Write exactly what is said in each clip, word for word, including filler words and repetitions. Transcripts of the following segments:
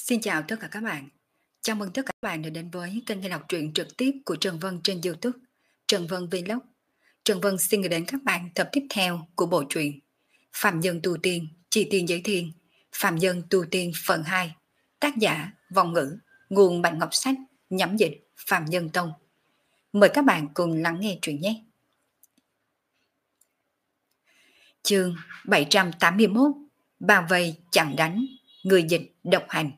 Xin chào tất cả các bạn. Chào mừng tất cả các bạn đã đến với kênh nghe đọc truyện trực tiếp của Trần Vân trên YouTube, Trần Vân Vlog. Trần Vân xin gửi đến các bạn tập tiếp theo của bộ truyện Phạm Nhân Tu Tiên, Chi Tiên Giới Thiên, Phạm Nhân Tu Tiên phần hai, tác giả Vong Ngữ, nguồn Bạch Ngọc Sách, nhắm dịch Phạm Nhân Tông. Mời các bạn cùng lắng nghe truyện nhé. Chương bảy trăm tám mươi mốt, bao vây chặn đánh, người dịch độc hành.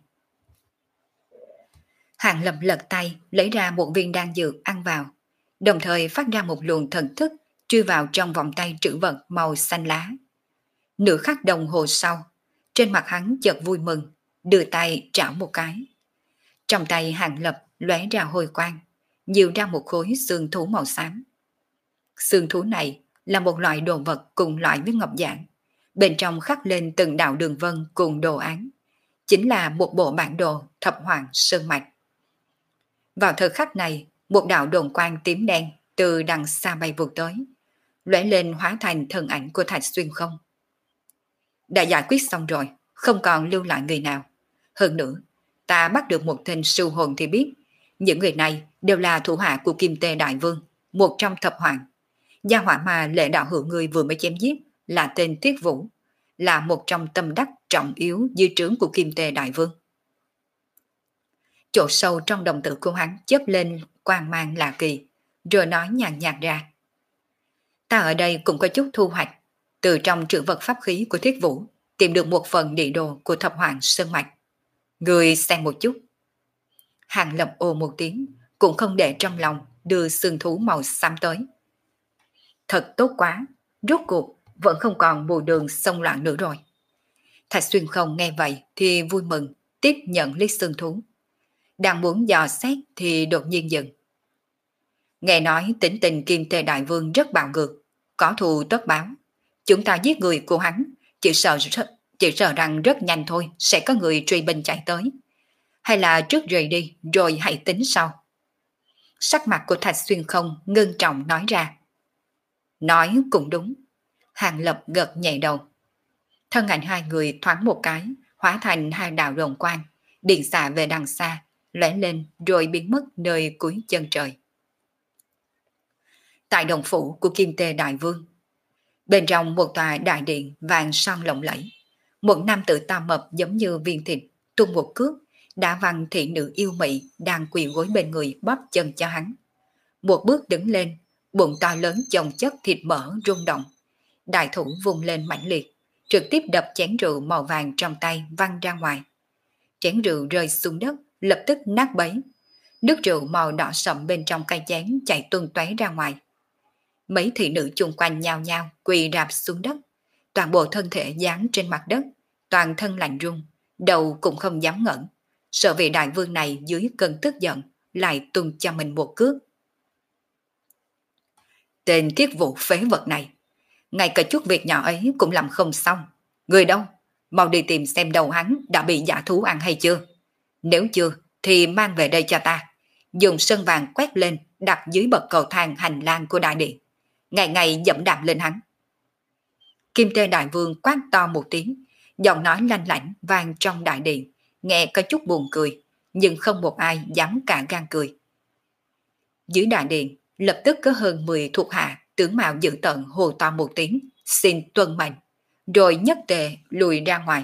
Hàng Lập lật tay lấy ra một viên đan dược ăn vào, đồng thời phát ra một luồng thần thức chui vào trong vòng tay trữ vật màu xanh lá. Nửa khắc đồng hồ sau, trên mặt hắn chợt vui mừng, đưa tay trảo một cái. Trong tay Hàng Lập lóe ra hồi quang, nhiều ra một khối xương thú màu xám. Xương thú này là một loại đồ vật cùng loại với ngọc giản, bên trong khắc lên từng đạo đường vân cùng đồ án, chính là một bộ bản đồ thập hoàng sơn mạch. Vào thời khắc này, một đạo đồn quang tím đen từ đằng xa bay vụt tới, lóe lên hóa thành thân ảnh của Thạch Xuyên Không. Đã giải quyết xong rồi, không còn lưu lại người nào. Hơn nữa, ta bắt được một tên sư hồn thì biết, những người này đều là thủ hạ của Kim Tê Đại Vương, một trong thập hoàng. Gia hỏa mà lệ đạo hữu người vừa mới chém giết là tên Tiết Vũ, là một trong tâm đắc trọng yếu dưới trướng của Kim Tê Đại Vương. Chỗ sâu trong đồng tử của hắn chớp lên quang mang lạ kỳ, rồi nói nhàn nhạt ra. Ta ở đây cũng có chút thu hoạch, từ trong trữ vật pháp khí của Thiết Vũ tìm được một phần địa đồ của thập hoàng sơn mạch. Người xem một chút. Hàng Lập ồ một tiếng, cũng không để trong lòng, đưa xương thú màu xám tới. Thật tốt quá, rốt cuộc vẫn không còn mù đường xông loạn nữa rồi. Thạch Xuyên Không nghe vậy thì vui mừng, tiếp nhận lấy xương thú. Đang muốn dò xét thì đột nhiên dừng. Nghe nói tính tình Kim Tê Đại Vương rất bạo ngược, có thù tất báo. Chúng ta giết người của hắn, chỉ sợ, chỉ sợ rằng rất nhanh thôi sẽ có người truy binh chạy tới. Hay là trước rời đi rồi hãy tính sau. Sắc mặt của Thạch Xuyên Không ngưng trọng nói ra. Nói cũng đúng. Hàng Lập gật nhẹ đầu. Thân ảnh hai người thoáng một cái, hóa thành hai đạo rồng quang, điện xạ về đằng xa, lóe lên rồi biến mất nơi cuối chân trời. Tại đồng phủ của Kim Tê Đại Vương, bên trong một tòa đại điện vàng son lộng lẫy, một nam tử to mập giống như viên thịt tung một cước đã văng thị nữ yêu mị đang quỳ gối bên người bóp chân cho hắn. Một bước đứng lên, bụng to lớn chồng chất thịt mỡ rung động, đại thủ vùng lên mãnh liệt, trực tiếp đập chén rượu màu vàng trong tay văng ra ngoài. Chén rượu rơi xuống đất, lập tức nát bấy. Nước rượu màu đỏ sậm bên trong cây chén chảy tuôn tóe ra ngoài. Mấy thị nữ chung quanh nhao nhao quỳ rạp xuống đất, toàn bộ thân thể dán trên mặt đất, toàn thân lạnh run, đầu cũng không dám ngẩng, sợ vị đại vương này dưới cơn tức giận lại tung cho mình một cước. Tên Thiết Vũ phế vật này, ngay cả chút việc nhỏ ấy cũng làm không xong. Người đâu? Mau đi tìm xem đầu hắn đã bị dã thú ăn hay chưa. Nếu chưa thì mang về đây cho ta, dùng sơn vàng quét lên đặt dưới bậc cầu thang hành lang của đại điện, ngày ngày dẫm đạp lên hắn. Kim Tê Đại Vương quát to một tiếng, giọng nói lanh lảnh vang trong đại điện, nghe có chút buồn cười, nhưng không một ai dám cả gan cười. Dưới đại điện lập tức có hơn mười thuộc hạ tướng mạo dữ tợn hồ to một tiếng, xin tuân mệnh, rồi nhất tề lùi ra ngoài.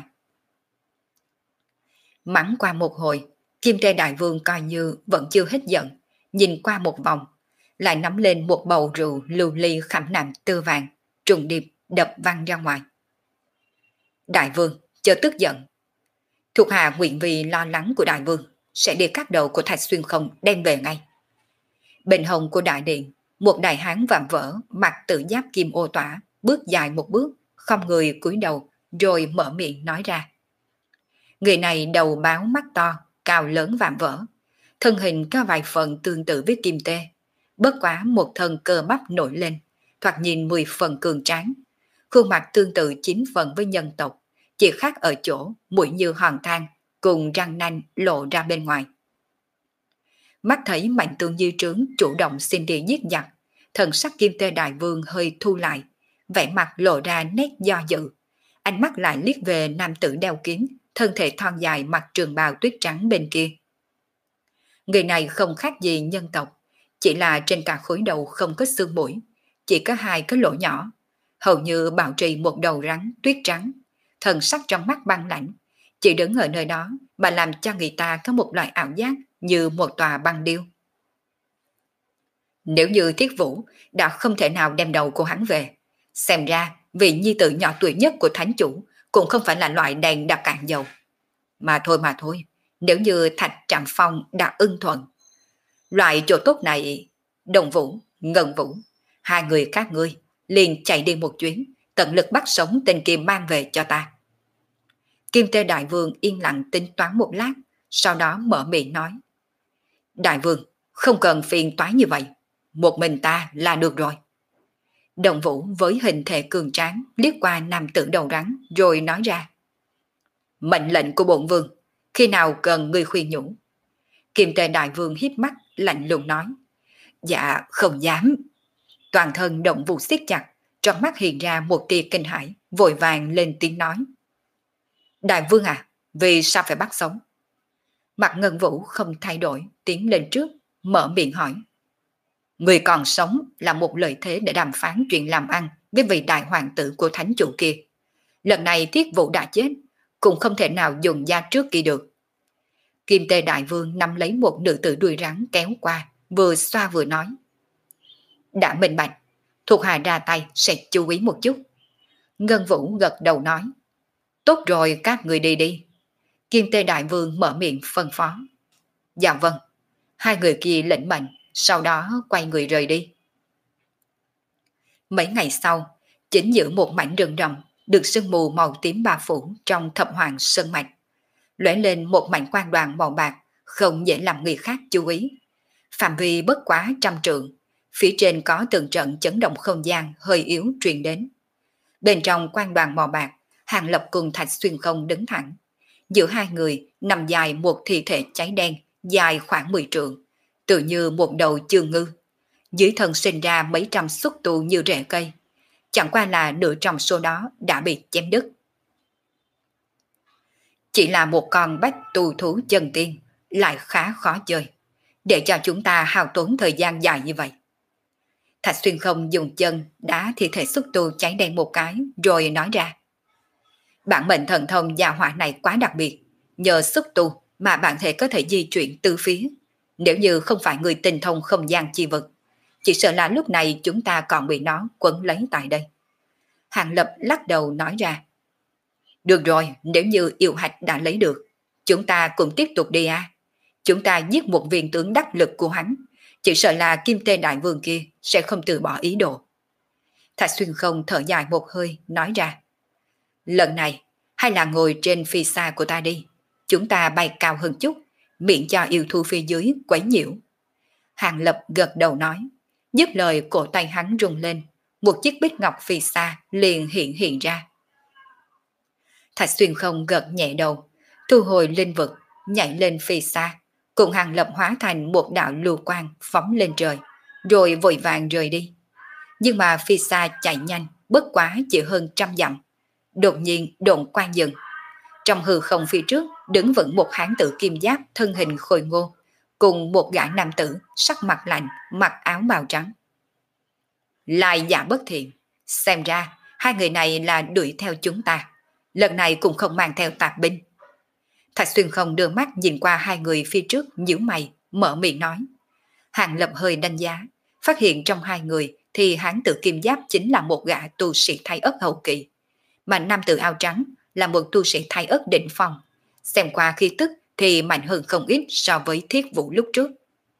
Mắng qua một hồi, Kim Tê Đại Vương coi như vẫn chưa hết giận, nhìn qua một vòng, lại nắm lên một bầu rượu lưu ly khảm nạm tơ vàng, trùng điệp đập văng ra ngoài. Đại Vương, chớ tức giận. Thuộc hạ nguyện vì lo lắng của Đại Vương, sẽ đi cắt đầu của Thạch Xuyên Không đem về ngay. Bên hông của đại điện, một đại hán vạm vỡ, mặc tự giáp kim ô tỏa, bước dài một bước, không người cúi đầu, rồi mở miệng nói ra. Người này đầu báo mắt to, cao lớn vạm vỡ, thân hình có vài phần tương tự với Kim Tê, bất quá một thân cơ bắp nổi lên, thoạt nhìn mười phần cường tráng, khuôn mặt tương tự chín phần với nhân tộc, chỉ khác ở chỗ mũi như hòn than, cùng răng nanh lộ ra bên ngoài. Mắt thấy Mạnh Tương Di Trướng chủ động xin đi giết giặc, thần sắc Kim Tê Đại Vương hơi thu lại, vẻ mặt lộ ra nét do dự, ánh mắt lại liếc về nam tử đeo kiếm, thân thể thon dài mặc trường bào tuyết trắng bên kia. Người này không khác gì nhân tộc, chỉ là trên cả khối đầu không có xương mũi, chỉ có hai cái lỗ nhỏ, hầu như bảo trì một đầu rắn tuyết trắng, thần sắc trong mắt băng lãnh, chỉ đứng ở nơi đó mà làm cho người ta có một loại ảo giác như một tòa băng điêu. Nếu như Thiết Vũ đã không thể nào đem đầu của hắn về, xem ra vị nhi tử nhỏ tuổi nhất của thánh chủ cũng không phải là loại đèn đã cạn dầu. Mà thôi mà thôi, nếu như Thạch Trạm Phong đã ưng thuận, loại chỗ tốt này, Đồng Vũ, Ngân Vũ, hai người các ngươi liền chạy đi một chuyến, tận lực bắt sống tên kia mang về cho ta. Kim Tê Đại Vương yên lặng tính toán một lát, sau đó mở miệng nói: Đại Vương, không cần phiền toái như vậy, một mình ta là được rồi. Đồng Vũ với hình thể cường tráng liếc qua nam tử đầu rắn rồi nói ra: Mệnh lệnh của bổn vương, khi nào cần ngươi khuyên nhủ? Kim Tê Đại Vương híp mắt lạnh lùng nói: Dạ không dám. Toàn thân Đồng Vũ siết chặt, trong mắt hiện ra một tia kinh hãi, vội vàng lên tiếng nói: Đại Vương à, vì sao phải bắt sống? Mặt Ngân Vũ không thay đổi, tiến lên trước, mở miệng hỏi: Người còn sống là một lợi thế để đàm phán chuyện làm ăn với vị đại hoàng tử của thánh chủ kia. Lần này Thiết Vũ đã chết, cũng không thể nào dùng da trước kia được. Kim Tê Đại Vương nắm lấy một nữ tử đuôi rắn kéo qua, vừa xoa vừa nói: Đã minh bạch, thuộc hạ ra tay sẽ chú ý một chút. Ngân Vũ gật đầu nói: Tốt rồi, các người đi đi. Kim Tê Đại Vương mở miệng phân phó: Dạ vâng. Hai người kia lĩnh mệnh, sau đó quay người rời đi. Mấy ngày sau, chính giữa một mảnh rừng rậm được sương mù màu tím bao phủ trong Thập Hoàng Sơn Mạch, lóe lên một mảnh quang đoàn màu bạc, không dễ làm người khác chú ý. Phạm vi bất quá trăm trượng, phía trên có từng trận chấn động không gian hơi yếu truyền đến. Bên trong quang đoàn màu bạc, Hàng Lập cùng Thạch Xuyên Không đứng thẳng. Giữa hai người nằm dài một thi thể cháy đen, dài khoảng mười trượng, tự như một đầu chương ngư. Dưới thân sinh ra mấy trăm xúc tu như rễ cây, chẳng qua là nửa trong số đó đã bị chém đứt. Chỉ là một con bách tu thú chân tiên, lại khá khó chơi, để cho chúng ta hao tốn thời gian dài như vậy. Thạch Xuyên Không dùng chân đá thi thể xúc tu cháy đen một cái, rồi nói ra: Bản mệnh thần thông gia hỏa này quá đặc biệt, nhờ xúc tu mà bản thể có thể di chuyển từ phía. Nếu như không phải người tinh thông không gian chi vật, chỉ sợ là lúc này chúng ta còn bị nó quấn lấy tại đây. Hàng Lập lắc đầu nói ra: Được rồi, nếu như yêu hạch đã lấy được, chúng ta cùng tiếp tục đi à. Chúng ta giết một viên tướng đắc lực của hắn, chỉ sợ là Kim Tê Đại Vương kia sẽ không từ bỏ ý đồ. Thạch Xuyên Không thở dài một hơi, nói ra: Lần này, hay là ngồi trên phi xa của ta đi, chúng ta bay cao hơn chút, miễn cho yêu thú phía dưới quấy nhiễu. Hàng Lập gật đầu nói, dứt lời cổ tay hắn rung lên, một chiếc bích ngọc phi xa liền hiện hiện ra. Thạch Xuyên Không gật nhẹ đầu, thu hồi linh vực, nhảy lên phi xa, cùng Hàng Lập hóa thành một đạo lưu quang phóng lên trời, rồi vội vàng rời đi. Nhưng mà phi xa chạy nhanh, bất quá chỉ hơn trăm dặm. Đột nhiên độn quang dừng. Trong hư không phía trước đứng vững một hán tử kim giáp thân hình khôi ngô, cùng một gã nam tử sắc mặt lạnh, mặc áo bào trắng. Lai giả bất thiện, xem ra hai người này là đuổi theo chúng ta, lần này cũng không mang theo tạp binh. Thạch Xuyên Không đưa mắt nhìn qua hai người phía trước, nhíu mày, mở miệng nói. Hàng Lập hơi đánh giá, phát hiện trong hai người thì hán tử kim giáp chính là một gã tu sĩ thái ất hậu kỳ, mà nam tử áo trắng là một tu sĩ thái ất đỉnh phong, xem qua khí tức thì mạnh hơn không ít so với Thiết Vũ lúc trước.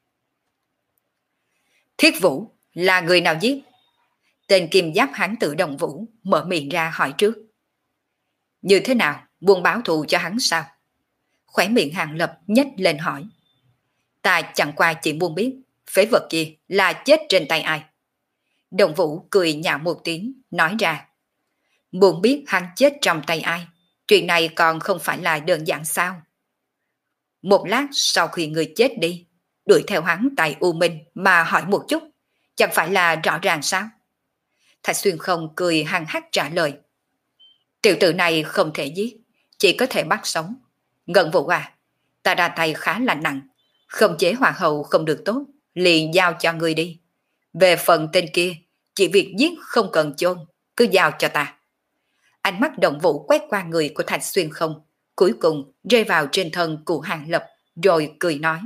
Thiết Vũ là người nào giết? Tên kim giáp hán tử Đồng Vũ mở miệng ra hỏi trước. Như thế nào, buông báo thù cho hắn sao? Khóe miệng Hàng Lập nhếch lên hỏi. Ta chẳng qua chỉ muốn biết phế vật kia là chết trên tay ai. Đồng Vũ cười nhạo một tiếng, nói ra. Muốn biết hắn chết trong tay ai, chuyện này còn không phải là đơn giản sao? Một lát sau khi người chết đi, đuổi theo hắn tại U Minh mà hỏi một chút, chẳng phải là rõ ràng sao? Thạch Xuyên Không cười hăng hắc trả lời. Tiểu tử này không thể giết, chỉ có thể bắt sống. Ngân Vũ à, ta ra tay khá là nặng, không chế hoàng hậu không được tốt, liền giao cho ngươi đi. Về phần tên kia, chỉ việc giết không cần chôn, cứ giao cho ta. Ánh mắt Động Vũ quét qua người của Thạch Xuyên không, cuối cùng rơi vào trên thân của Hàng Lập, rồi cười nói.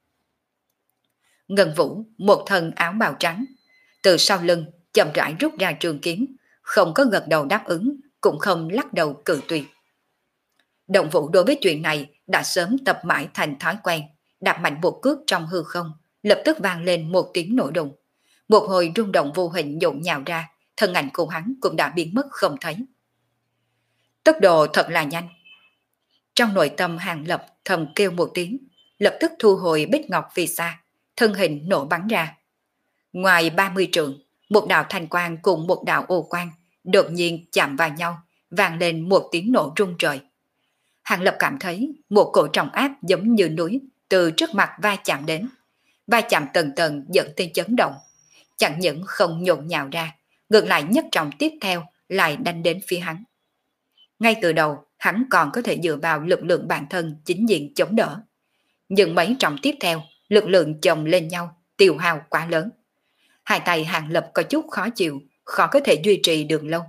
Ngân Vũ, một thân áo bào trắng, từ sau lưng chậm rãi rút ra trường kiếm, không có gật đầu đáp ứng, cũng không lắc đầu cự tuyệt. Động Vũ đối với chuyện này đã sớm tập mãi thành thói quen, đạp mạnh một cước trong hư không, lập tức vang lên một tiếng nổ đùng. Một hồi rung động vô hình nhộn nhào ra, thân ảnh của hắn cũng đã biến mất không thấy. Tốc độ thật là nhanh. Trong nội tâm Hàng Lập thầm kêu một tiếng, lập tức thu hồi bích ngọc vì xa, thân hình nổ bắn ra. Ngoài ba mươi trượng, một đạo thanh quang cùng một đạo ô quang đột nhiên chạm vào nhau, vang lên một tiếng nổ rung trời. Hàng Lập cảm thấy một cổ trọng áp giống như núi từ trước mặt va chạm đến. Va chạm tầng tầng dẫn tới chấn động. Chẳng những không nhộn nhào ra, ngược lại nhất trọng tiếp theo lại đánh đến phía hắn. Ngay từ đầu, hắn còn có thể dựa vào lực lượng bản thân chính diện chống đỡ. Nhưng mấy trọng tiếp theo, lực lượng chồng lên nhau, tiêu hao quá lớn. Hai tay Hàng Lập có chút khó chịu, khó có thể duy trì được lâu.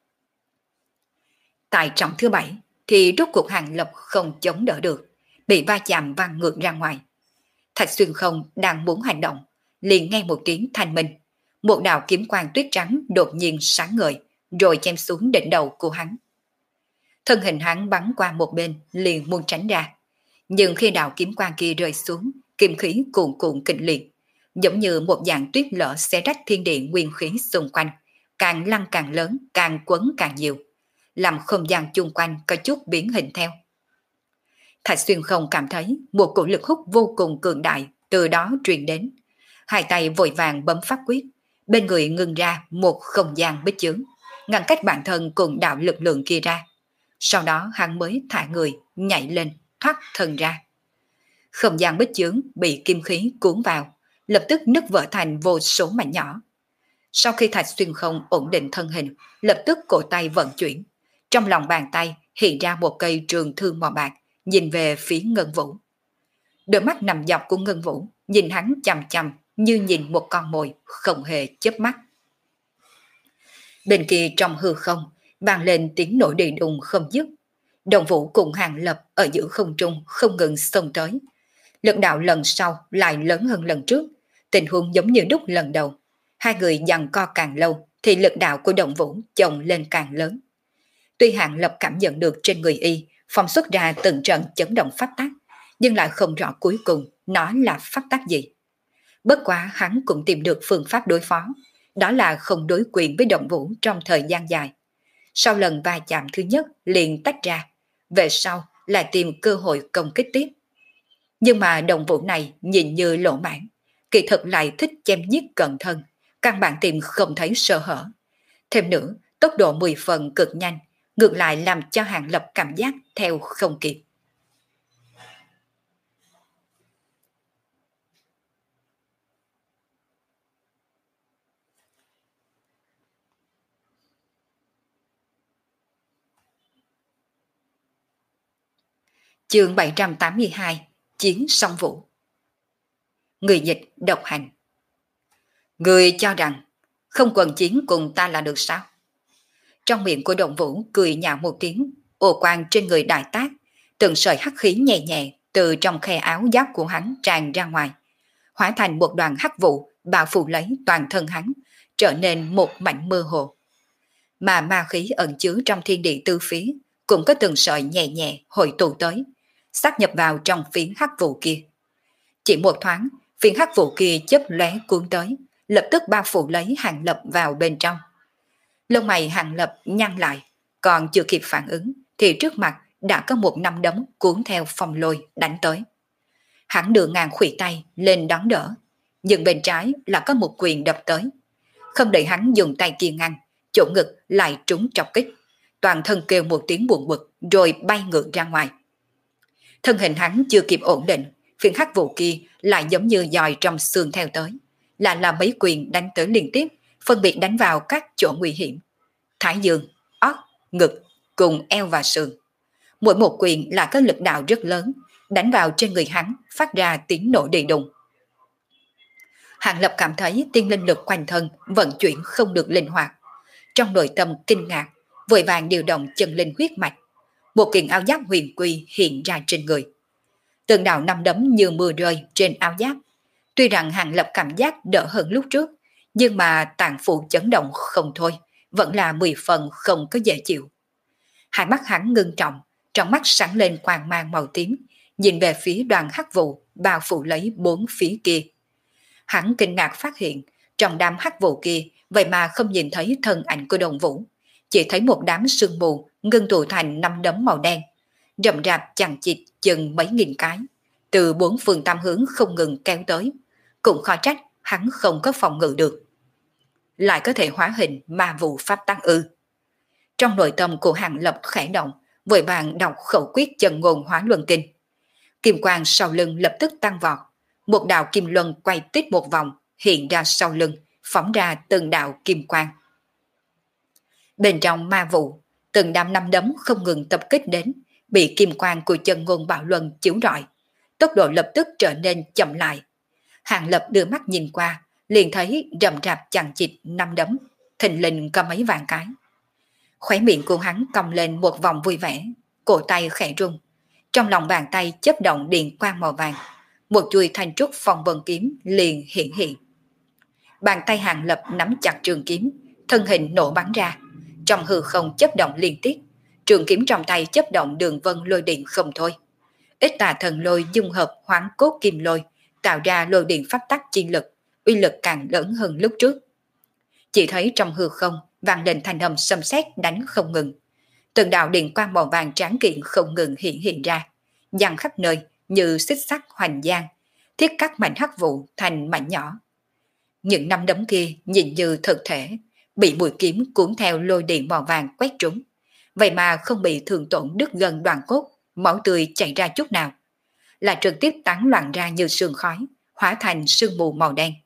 Tại trọng thứ bảy, thì rốt cuộc Hàng Lập không chống đỡ được, bị va chạm văng ngược ra ngoài. Thạch Xuyên không đang muốn hành động, liền nghe một tiếng thanh minh. Một đạo kiếm quang tuyết trắng đột nhiên sáng ngời, rồi chém xuống đỉnh đầu của hắn. Thân hình hắn bắn qua một bên, liền muốn tránh ra. Nhưng khi đạo kiếm quang kia rơi xuống, kiếm khí cuồn cuộn kịch liệt, giống như một dạng tuyết lở xé rách thiên địa nguyên khí xung quanh, càng lăn càng lớn, càng quấn càng nhiều, làm không gian chung quanh có chút biến hình theo. Thạch Xuyên không cảm thấy một cổ lực hút vô cùng cường đại từ đó truyền đến. Hai tay vội vàng bấm pháp quyết, bên người ngưng ra một không gian bích chướng, ngăn cách bản thân cùng đạo lực lượng kia ra. Sau đó hắn mới thả người, nhảy lên, thoát thân ra. Không gian bích chướng bị kim khí cuốn vào, lập tức nứt vỡ thành vô số mảnh nhỏ. Sau khi Thạch Xuyên không ổn định thân hình, lập tức cổ tay vận chuyển. Trong lòng bàn tay hiện ra một cây trường thương màu bạc, nhìn về phía Ngân Vũ. Đôi mắt nằm dọc của Ngân Vũ, nhìn hắn chằm chằm như nhìn một con mồi, không hề chớp mắt. Bên kia trong hư không, vang lên tiếng nổ đi đùng không dứt. Động Vũ cùng Hàng Lập ở giữa không trung không ngừng xông tới. Lực đạo lần sau lại lớn hơn lần trước, tình huống giống như đúc lần đầu. Hai người giằng co càng lâu thì lực đạo của Động Vũ chồng lên càng lớn. Tuy Hàng Lập cảm nhận được trên người y phóng xuất ra từng trận chấn động pháp tắc, nhưng lại không rõ cuối cùng nó là pháp tắc gì. Bất quá hắn cũng tìm được phương pháp đối phó, đó là không đối quyền với Động Vũ trong thời gian dài. Sau lần va chạm thứ nhất liền tách ra, về sau lại tìm cơ hội công kích tiếp. Nhưng mà Động Vũ này nhìn như lỗ mãn, kỳ thực lại thích chém giết cận thân, căn bản tìm không thấy sơ hở. Thêm nữa, tốc độ mười phần cực nhanh, ngược lại làm cho Hàng Lập cảm giác theo không kịp. Chương bảy trăm tám mươi hai, Chiến song vũ. Người dịch độc hành. Người cho rằng không cần chiến cùng ta là được sao? Trong miệng của Động Vũ cười nhạo một tiếng, ô quang trên người đại tác, từng sợi hắc khí nhẹ nhẹ từ trong khe áo giáp của hắn tràn ra ngoài, hóa thành một đoàn hắc vụ bao phủ lấy toàn thân hắn, trở nên một mảnh mơ hồ. Mà ma khí ẩn chứa trong thiên địa tư phía cũng có từng sợi nhẹ nhẹ hội tụ tới, sát nhập vào trong phiến hắc vụ kia. Chỉ một thoáng, phiến hắc vụ kia chớp lóe cuốn tới, lập tức bao phủ lấy Hàng Lập vào bên trong. Lông mày Hàng Lập nhăn lại, còn chưa kịp phản ứng thì trước mặt đã có một nắm đấm cuốn theo phong lôi đánh tới. Hắn đưa ngang khuỷu tay lên đón đỡ, nhưng bên trái là có một quyền đập tới. Không đợi hắn dùng tay kia ngăn, chỗ ngực lại trúng trọc kích, toàn thân kêu một tiếng buồn bực rồi bay ngược ra ngoài. Thân hình hắn chưa kịp ổn định, phiến hắc vụ kia lại giống như dòi trong xương theo tới, là là mấy quyền đánh tới liên tiếp, phân biệt đánh vào các chỗ nguy hiểm: thái dương, óc, ngực cùng eo và sườn. Mỗi một quyền là có lực đạo rất lớn, đánh vào trên người hắn phát ra tiếng nổ đi đùng. Hàng Lập cảm thấy tiên linh lực quanh thân vận chuyển không được linh hoạt, trong nội tâm kinh ngạc, vội vàng điều động chân linh huyết mạch. Một kiện áo giáp huyền quy hiện ra trên người. Từng đạo năm đấm như mưa rơi trên áo giáp. Tuy rằng Hàng Lập cảm giác đỡ hơn lúc trước, nhưng mà tạng phủ chấn động không thôi, vẫn là mười phần không có dễ chịu. Hai mắt hắn ngưng trọng, trong mắt sáng lên quang mang màu tím, nhìn về phía đoàn hắc vụ bao phủ lấy bốn phía kia. Hắn kinh ngạc phát hiện, trong đám hắc vụ kia, vậy mà không nhìn thấy thân ảnh của Đồng Vũ, chỉ thấy một đám sương mù ngưng tụ thành năm đấm màu đen, rậm rạp chằng chịt chừng mấy nghìn cái, từ bốn phương tám hướng không ngừng kéo tới. Cũng khó trách hắn không có phòng ngự được, lại có thể hóa hình ma vụ pháp tăng ư. Trong nội tâm của Hàng Lập khẽ động, vội vàng đọc khẩu quyết chân ngôn hóa luân kinh. Kim quang sau lưng lập tức tăng vọt, một đạo kim luân quay tít một vòng hiện ra sau lưng, phóng ra từng đạo kim quang. Bên trong ma vụ, từng đám năm đấm không ngừng tập kích đến, bị kim quang của chân ngôn bạo luân chiếu rọi, tốc độ lập tức trở nên chậm lại. Hàng Lập đưa mắt nhìn qua, liền thấy rậm rạp chằng chịt năm đấm, thình lình có mấy vạn cái. Khóe miệng của hắn cong lên một vòng vui vẻ, cổ tay khẽ rung, trong lòng bàn tay chớp động điện quang màu vàng, một chuôi thanh trúc phong vân kiếm liền hiện hiện. Bàn tay Hàng Lập nắm chặt trường kiếm, thân hình nổ bắn ra, trong hư không chớp động liên tiếp, trường kiếm trong tay chớp động đường vân lôi điện không thôi. Ít tà thần lôi dung hợp hoán cốt kim lôi, tạo ra lôi điện pháp tắc chi lực, uy lực càng lớn hơn lúc trước. Chỉ thấy trong hư không vang lên thanh âm sấm sét đánh không ngừng, từng đạo điện quang màu vàng tráng kiện không ngừng hiện hiện ra, giăng khắp nơi như xích sắt hoành giang, thiết cắt mảnh hắc vụ thành mảnh nhỏ. Những năm đấm kia nhìn như thực thể, bị mũi kiếm cuốn theo lôi điện màu vàng quét trúng, vậy mà không bị thương tổn đứt gân đoạn cốt, máu tươi chảy ra chút nào, là trực tiếp tán loạn ra như sương khói, hóa thành sương mù màu đen.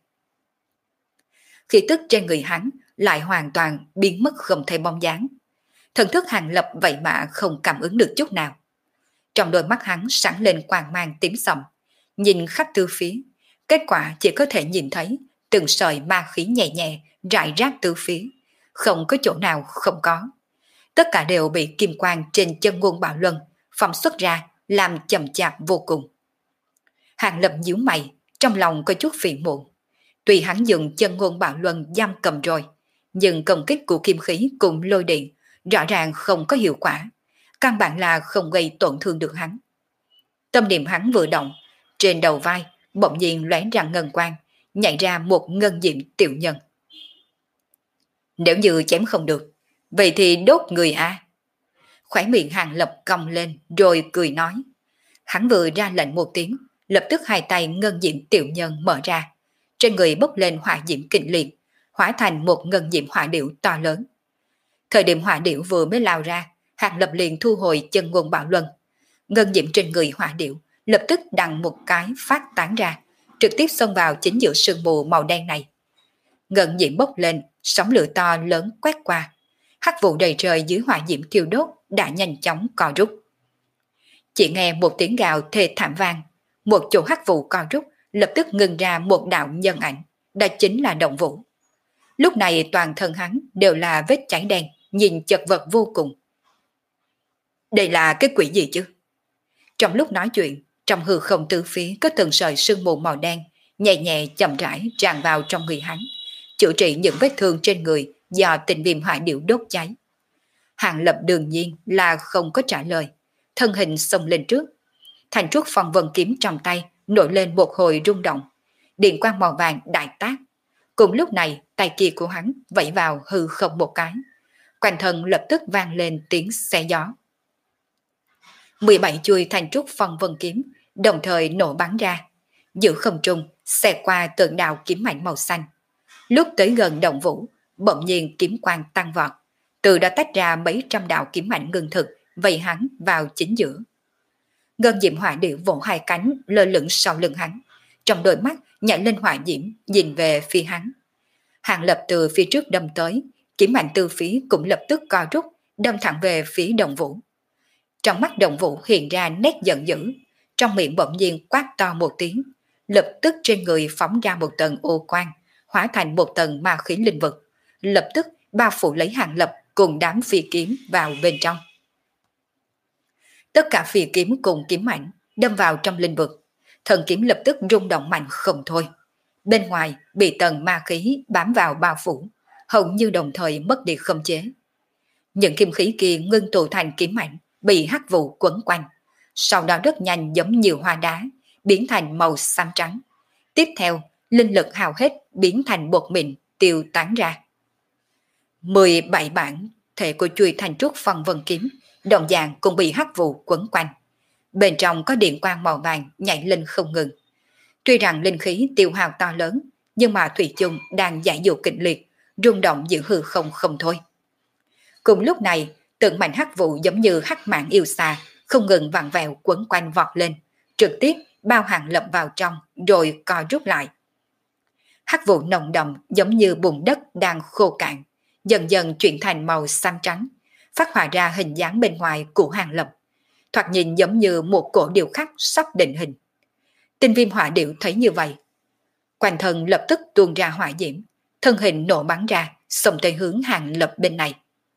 Khí tức trên người hắn lại hoàn toàn biến mất không thấy bóng dáng. Thần thức Hàng Lập vậy mà không cảm ứng được chút nào. Trong đôi mắt hắn sáng lên quang mang tím sậm, nhìn khắp tứ phía, kết quả chỉ có thể nhìn thấy từng sợi ma khí nhẹ nhẹ rải rác tứ phía, không có chỗ nào không có. Tất cả đều bị kim quang trên chân ngôn bạo luân phóng xuất ra, làm chậm chạp vô cùng. Hàng Lập nhíu mày, trong lòng có chút phiền muộn. Tuy hắn dùng chân ngôn bạo luân giam cầm rồi, nhưng công kích của kim khí cùng lôi điện rõ ràng không có hiệu quả, căn bản là không gây tổn thương được hắn. Tâm niệm hắn vừa động, trên đầu vai bỗng nhiên lóe ra ngân quang, nhảy ra một ngân diệm tiểu nhân. Nếu như chém không được, vậy thì đốt người a. À? Khóe miệng Hàng Lập cong lên rồi cười nói. Hắn vừa ra lệnh một tiếng, lập tức hai tay ngân diệm tiểu nhân mở ra, trên người bốc lên hỏa diệm kịch liệt, hóa thành một ngân diệm hỏa điểu to lớn. Thời điểm hỏa điểu vừa mới lao ra, Hàng Lập liền thu hồi chân ngôn bạo luân. Ngân diệm trên người hỏa điểu lập tức đằng một cái phát tán ra, trực tiếp xông vào chính giữa sương mù màu đen này. Ngân diệm bốc lên, sóng lửa to lớn quét qua, hắc vụ đầy trời dưới hỏa diệm thiêu đốt đã nhanh chóng co rút. Chỉ nghe một tiếng gào thê thảm vang, một chỗ hắc vụ co rút lập tức ngừng ra một đạo nhân ảnh, đó chính là Động Vũ. Lúc này toàn thân hắn đều là vết cháy đen, nhìn chật vật vô cùng. Đây là cái quỷ gì chứ? Trong lúc nói chuyện, trong hư không tứ phía có từng sợi sương mù màu đen, nhẹ nhẹ chậm rãi tràn vào trong người hắn, chữa trị những vết thương trên người do tình viêm hỏa điểu đốt cháy. Hàng Lập đương nhiên là không có trả lời, thân hình xông lên trước. Thành trúc phong vân kiếm trong tay nổi lên một hồi rung động, điện quang màu vàng đại tác. Cùng lúc này tay kia của hắn vẫy vào hư không một cái, quanh thân lập tức vang lên tiếng xé gió. mười bảy chuôi thành trúc phong vân kiếm đồng thời nổ bắn ra, giữa không trung xẹt qua tượng đạo kiếm mạnh màu xanh. Lúc tới gần Động Vũ, bỗng nhiên kiếm quang tăng vọt, từ đã tách ra mấy trăm đạo kiếm mạnh ngưng thực vây hắn vào chính giữa. Ngân diệm hỏa điểu vỗ hai cánh lơ lửng sau lưng hắn, trong đôi mắt nhảy lên hỏa diễm nhìn về phía hắn. Hàng Lập từ phía trước đâm tới, kiếm mạnh từ phía cũng lập tức co rút, đâm thẳng về phía Động Vũ. Trong mắt Đồng Vũ hiện ra nét giận dữ, trong miệng bỗng nhiên quát to một tiếng, lập tức trên người phóng ra một tầng ô quang, hóa thành một tầng ma khí linh vực, lập tức bao phủ lấy Hàng Lập cùng đám phi kiếm vào bên trong. Tất cả phi kiếm cùng kiếm mạnh đâm vào trong linh vực, thần kiếm lập tức rung động mạnh không thôi. Bên ngoài bị tầng ma khí bám vào bao phủ, hầu như đồng thời mất đi khống chế. Những kim khí kia ngưng tụ thành kiếm mạnh, bị hắc vụ quấn quanh, sau đó rất nhanh giống như hoa đá, biến thành màu xám trắng. Tiếp theo, linh lực hao hết biến thành bột mịn tiêu tán ra. mười bảy bản thể của chuôi thành trúc phong vân kiếm, đồng dạng cũng bị hắc vụ quấn quanh. Bên trong có điện quang màu vàng nhảy lên không ngừng. Tuy rằng linh khí tiêu hao to lớn, nhưng mà thủy chung đang giải dụ kịch liệt, rung động giữa hư không không thôi. Cùng lúc này, từng mảnh hắc vụ giống như hắc mạng yêu xa, không ngừng vặn vẹo quấn quanh vọt lên, trực tiếp bao Hàng Lập vào trong rồi co rút lại. Hắc vụ nồng đậm giống như bùn đất đang khô cạn, dần dần chuyển thành màu xám trắng, phát họa ra hình dáng bên ngoài của Hàng Lập, thoạt nhìn giống như một cổ điêu khắc sắp định hình. Tinh Viêm Hỏa Điểu thấy như vậy, quanh thân lập tức tuôn ra hỏa diễm, thân hình nổ bắn ra, xông tới hướng Hàng Lập bên này.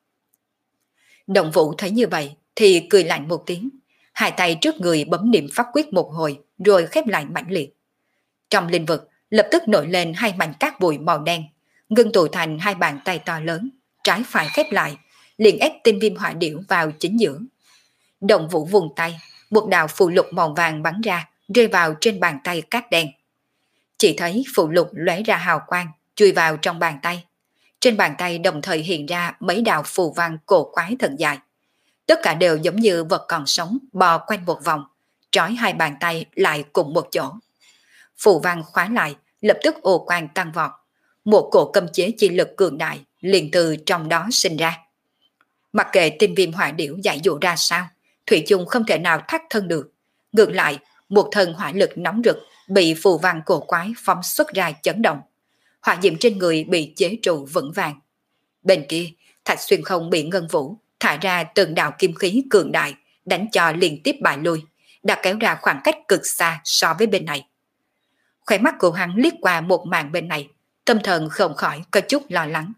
Động Vũ thấy như vậy thì cười lạnh một tiếng, hai tay trước người bấm niệm pháp quyết một hồi rồi khép lại mãnh liệt. Trong linh vực lập tức nổi lên hai mảnh cát bụi màu đen, ngưng tụ thành hai bàn tay to lớn, trái phải khép lại, liền ép Tinh Viêm Hỏa Điểu vào chính giữa. Động Vũ vùng tay, một đạo phù lục màu vàng bắn ra, rơi vào trên bàn tay cát đen. Chỉ thấy phù lục lóe ra hào quang, chui vào trong bàn tay. Trên bàn tay đồng thời hiện ra mấy đạo phù văn cổ quái thật dài. Tất cả đều giống như vật còn sống bò quanh một vòng, trói hai bàn tay lại cùng một chỗ. Phù văn khóa lại, lập tức ô quang tăng vọt. Một cổ cấm chế chi lực cường đại liền từ trong đó sinh ra. Mặc kệ Tinh Viêm Hỏa Điểu giải dụ ra sao, thủy chung không thể nào thắt thân được. Ngược lại, một thần hỏa lực nóng rực bị phù văn cổ quái phóng xuất ra chấn động. Hỏa diệm trên người bị chế trụ vững vàng. Bên kia, Thạch Xuyên Không bị Ngân Vũ thả ra từng đạo kim khí cường đại, đánh cho liên tiếp bại lui, đã kéo ra khoảng cách cực xa so với bên này. Khóe mắt của hắn liếc qua một màn bên này, tâm thần không khỏi có chút lo lắng.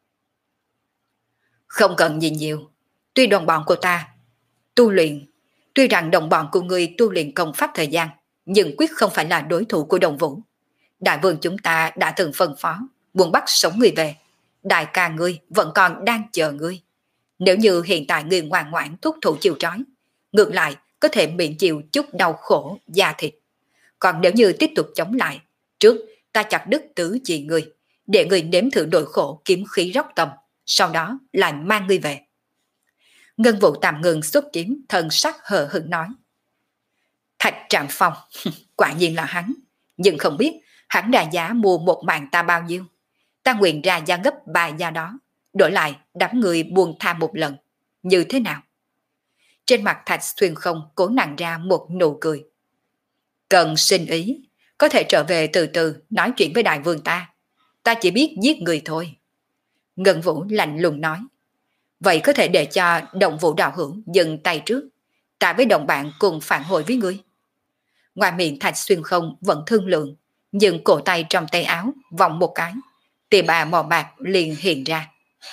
Không cần nhìn nhiều, tuy đồng bọn của ta tu luyện, tuy rằng đồng bọn của người tu luyện công pháp thời gian, nhưng quyết không phải là đối thủ của Đồng Vũ. Đại vương chúng ta đã từng phân phó, muốn bắt sống người về. Đại ca ngươi vẫn còn đang chờ ngươi. Nếu như hiện tại ngươi ngoan ngoãn thúc thủ chịu trói, ngược lại có thể miễn chịu chút đau khổ, da thịt. Còn nếu như tiếp tục chống lại, trước ta chặt đứt tứ chi ngươi, để ngươi nếm thử nỗi khổ kiếm khí róc tâm, sau đó lại mang ngươi về. Ngân Vũ tạm ngừng xuất kiếm, thần sắc hờ hững nói. Thạch Trạm Phong, quả nhiên là hắn, nhưng không biết hắn đã giá mua một mạng ta bao nhiêu. Ta nguyện ra giá gấp ba giá đó, đổi lại đám người buông tha một lần, như thế nào? Trên mặt Thạch Xuyên Không cố nặng ra một nụ cười. Cần xin ý, có thể trở về từ từ nói chuyện với đại vương ta. Ta chỉ biết giết người thôi. Ngân Vũ lạnh lùng nói. Vậy có thể để cho Động Vũ đạo hữu dừng tay trước, ta với đồng bạn cùng phản hồi với ngươi. Ngoài miệng Thạch Xuyên Không vẫn thương lượng, nhưng cổ tay trong tay áo vòng một cái, tì bà mò bạc liền hiện ra.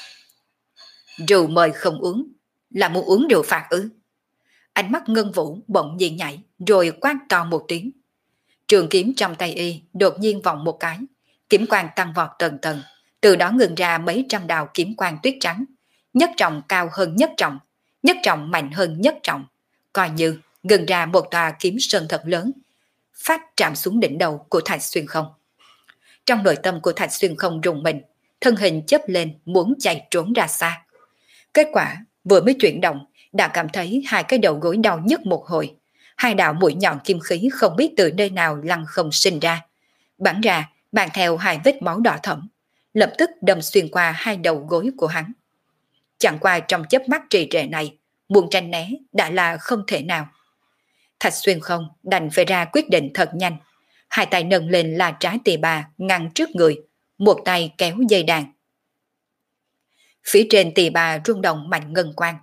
Rượu mời không uống, là muốn uống rượu phạt ư? Ánh mắt Ngân Vũ bỗng nhiên nhảy, rồi quát to một tiếng. Trường kiếm trong tay y đột nhiên vòng một cái, kiếm quang tăng vọt tầng tầng, từ đó ngừng ra mấy trăm đạo kiếm quang tuyết trắng, nhất trọng cao hơn nhất trọng, nhất trọng mạnh hơn nhất trọng, coi như ngừng ra một tòa kiếm sơn thật lớn, phát chạm xuống đỉnh đầu của Thạch Xuyên Không. Trong nội tâm của Thạch Xuyên Không rùng mình, thân hình chớp lên muốn chạy trốn ra xa. Kết quả vừa mới chuyển động đã cảm thấy hai cái đầu gối đau nhức một hồi, hai đạo mũi nhọn kim khí không biết từ nơi nào lăn không sinh ra, bắn ra mang theo hai vết máu đỏ thẫm, lập tức đâm xuyên qua hai đầu gối của hắn. Chẳng qua trong chớp mắt trì trệ này, muốn tránh né đã là không thể nào. Thạch Xuyên Không đành phải ra quyết định thật nhanh, hai tay nâng lên là trái tỳ bà ngăn trước người, một tay kéo dây đàn. Phía trên tỳ bà rung động mạnh ngân quang,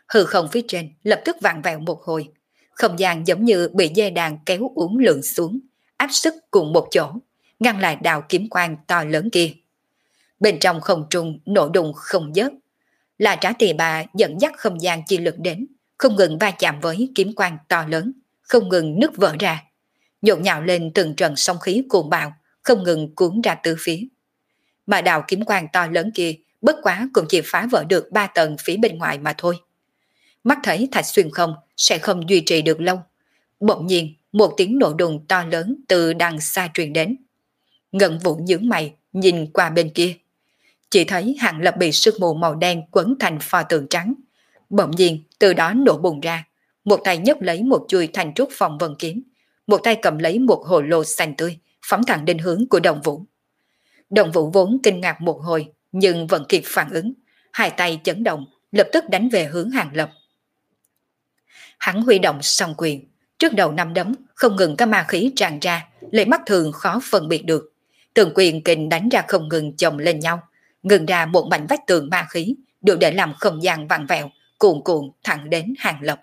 Hư không phía trên lập tức vặn vẹo một hồi, không gian giống như bị dây đàn kéo uốn lượn xuống, áp sức cùng một chỗ, ngăn lại đạo kiếm quang to lớn kia. Bên trong không trung nổ đùng không dớt, là Trá Tỳ Bà dẫn dắt không gian chi lực đến, không ngừng va chạm với kiếm quang to lớn, không ngừng nứt vỡ ra, nhộn nhạo lên từng trận sóng khí cuồng bạo, không ngừng cuốn ra tứ phía. Mà đạo kiếm quang to lớn kia bất quá cũng chỉ phá vỡ được ba tầng phía bên ngoài mà thôi. Mắt thấy Thạch Xuyên không sẽ không duy trì được lâu. Bỗng nhiên một tiếng nổ đùng to lớn từ đằng xa truyền đến. Ngân Vũ nhướng mày nhìn qua bên kia, chỉ thấy Hàng Lập bị sương mù màu đen quấn thành pho tượng trắng. Bỗng nhiên từ đó nổ bùng ra, một tay nhấc lấy một chuôi thành trúc phong vân kiếm, một tay cầm lấy một hồ lô xanh tươi, phóng thẳng đến hướng của Đồng Vũ. Đồng Vũ vốn kinh ngạc một hồi, nhưng vẫn kịp phản ứng, hai tay chấn động, lập tức đánh về hướng Hàng Lập. Hắn huy động song quyền, trước đầu năm đấm không ngừng có ma khí tràn ra, lấy mắt thường khó phân biệt được. Từng quyền kình đánh ra không ngừng chồng lên nhau, ngừng ra một mảnh vách tường ma khí, đều để làm không gian vặn vẹo, cuồn cuộn thẳng đến Hàng Lập.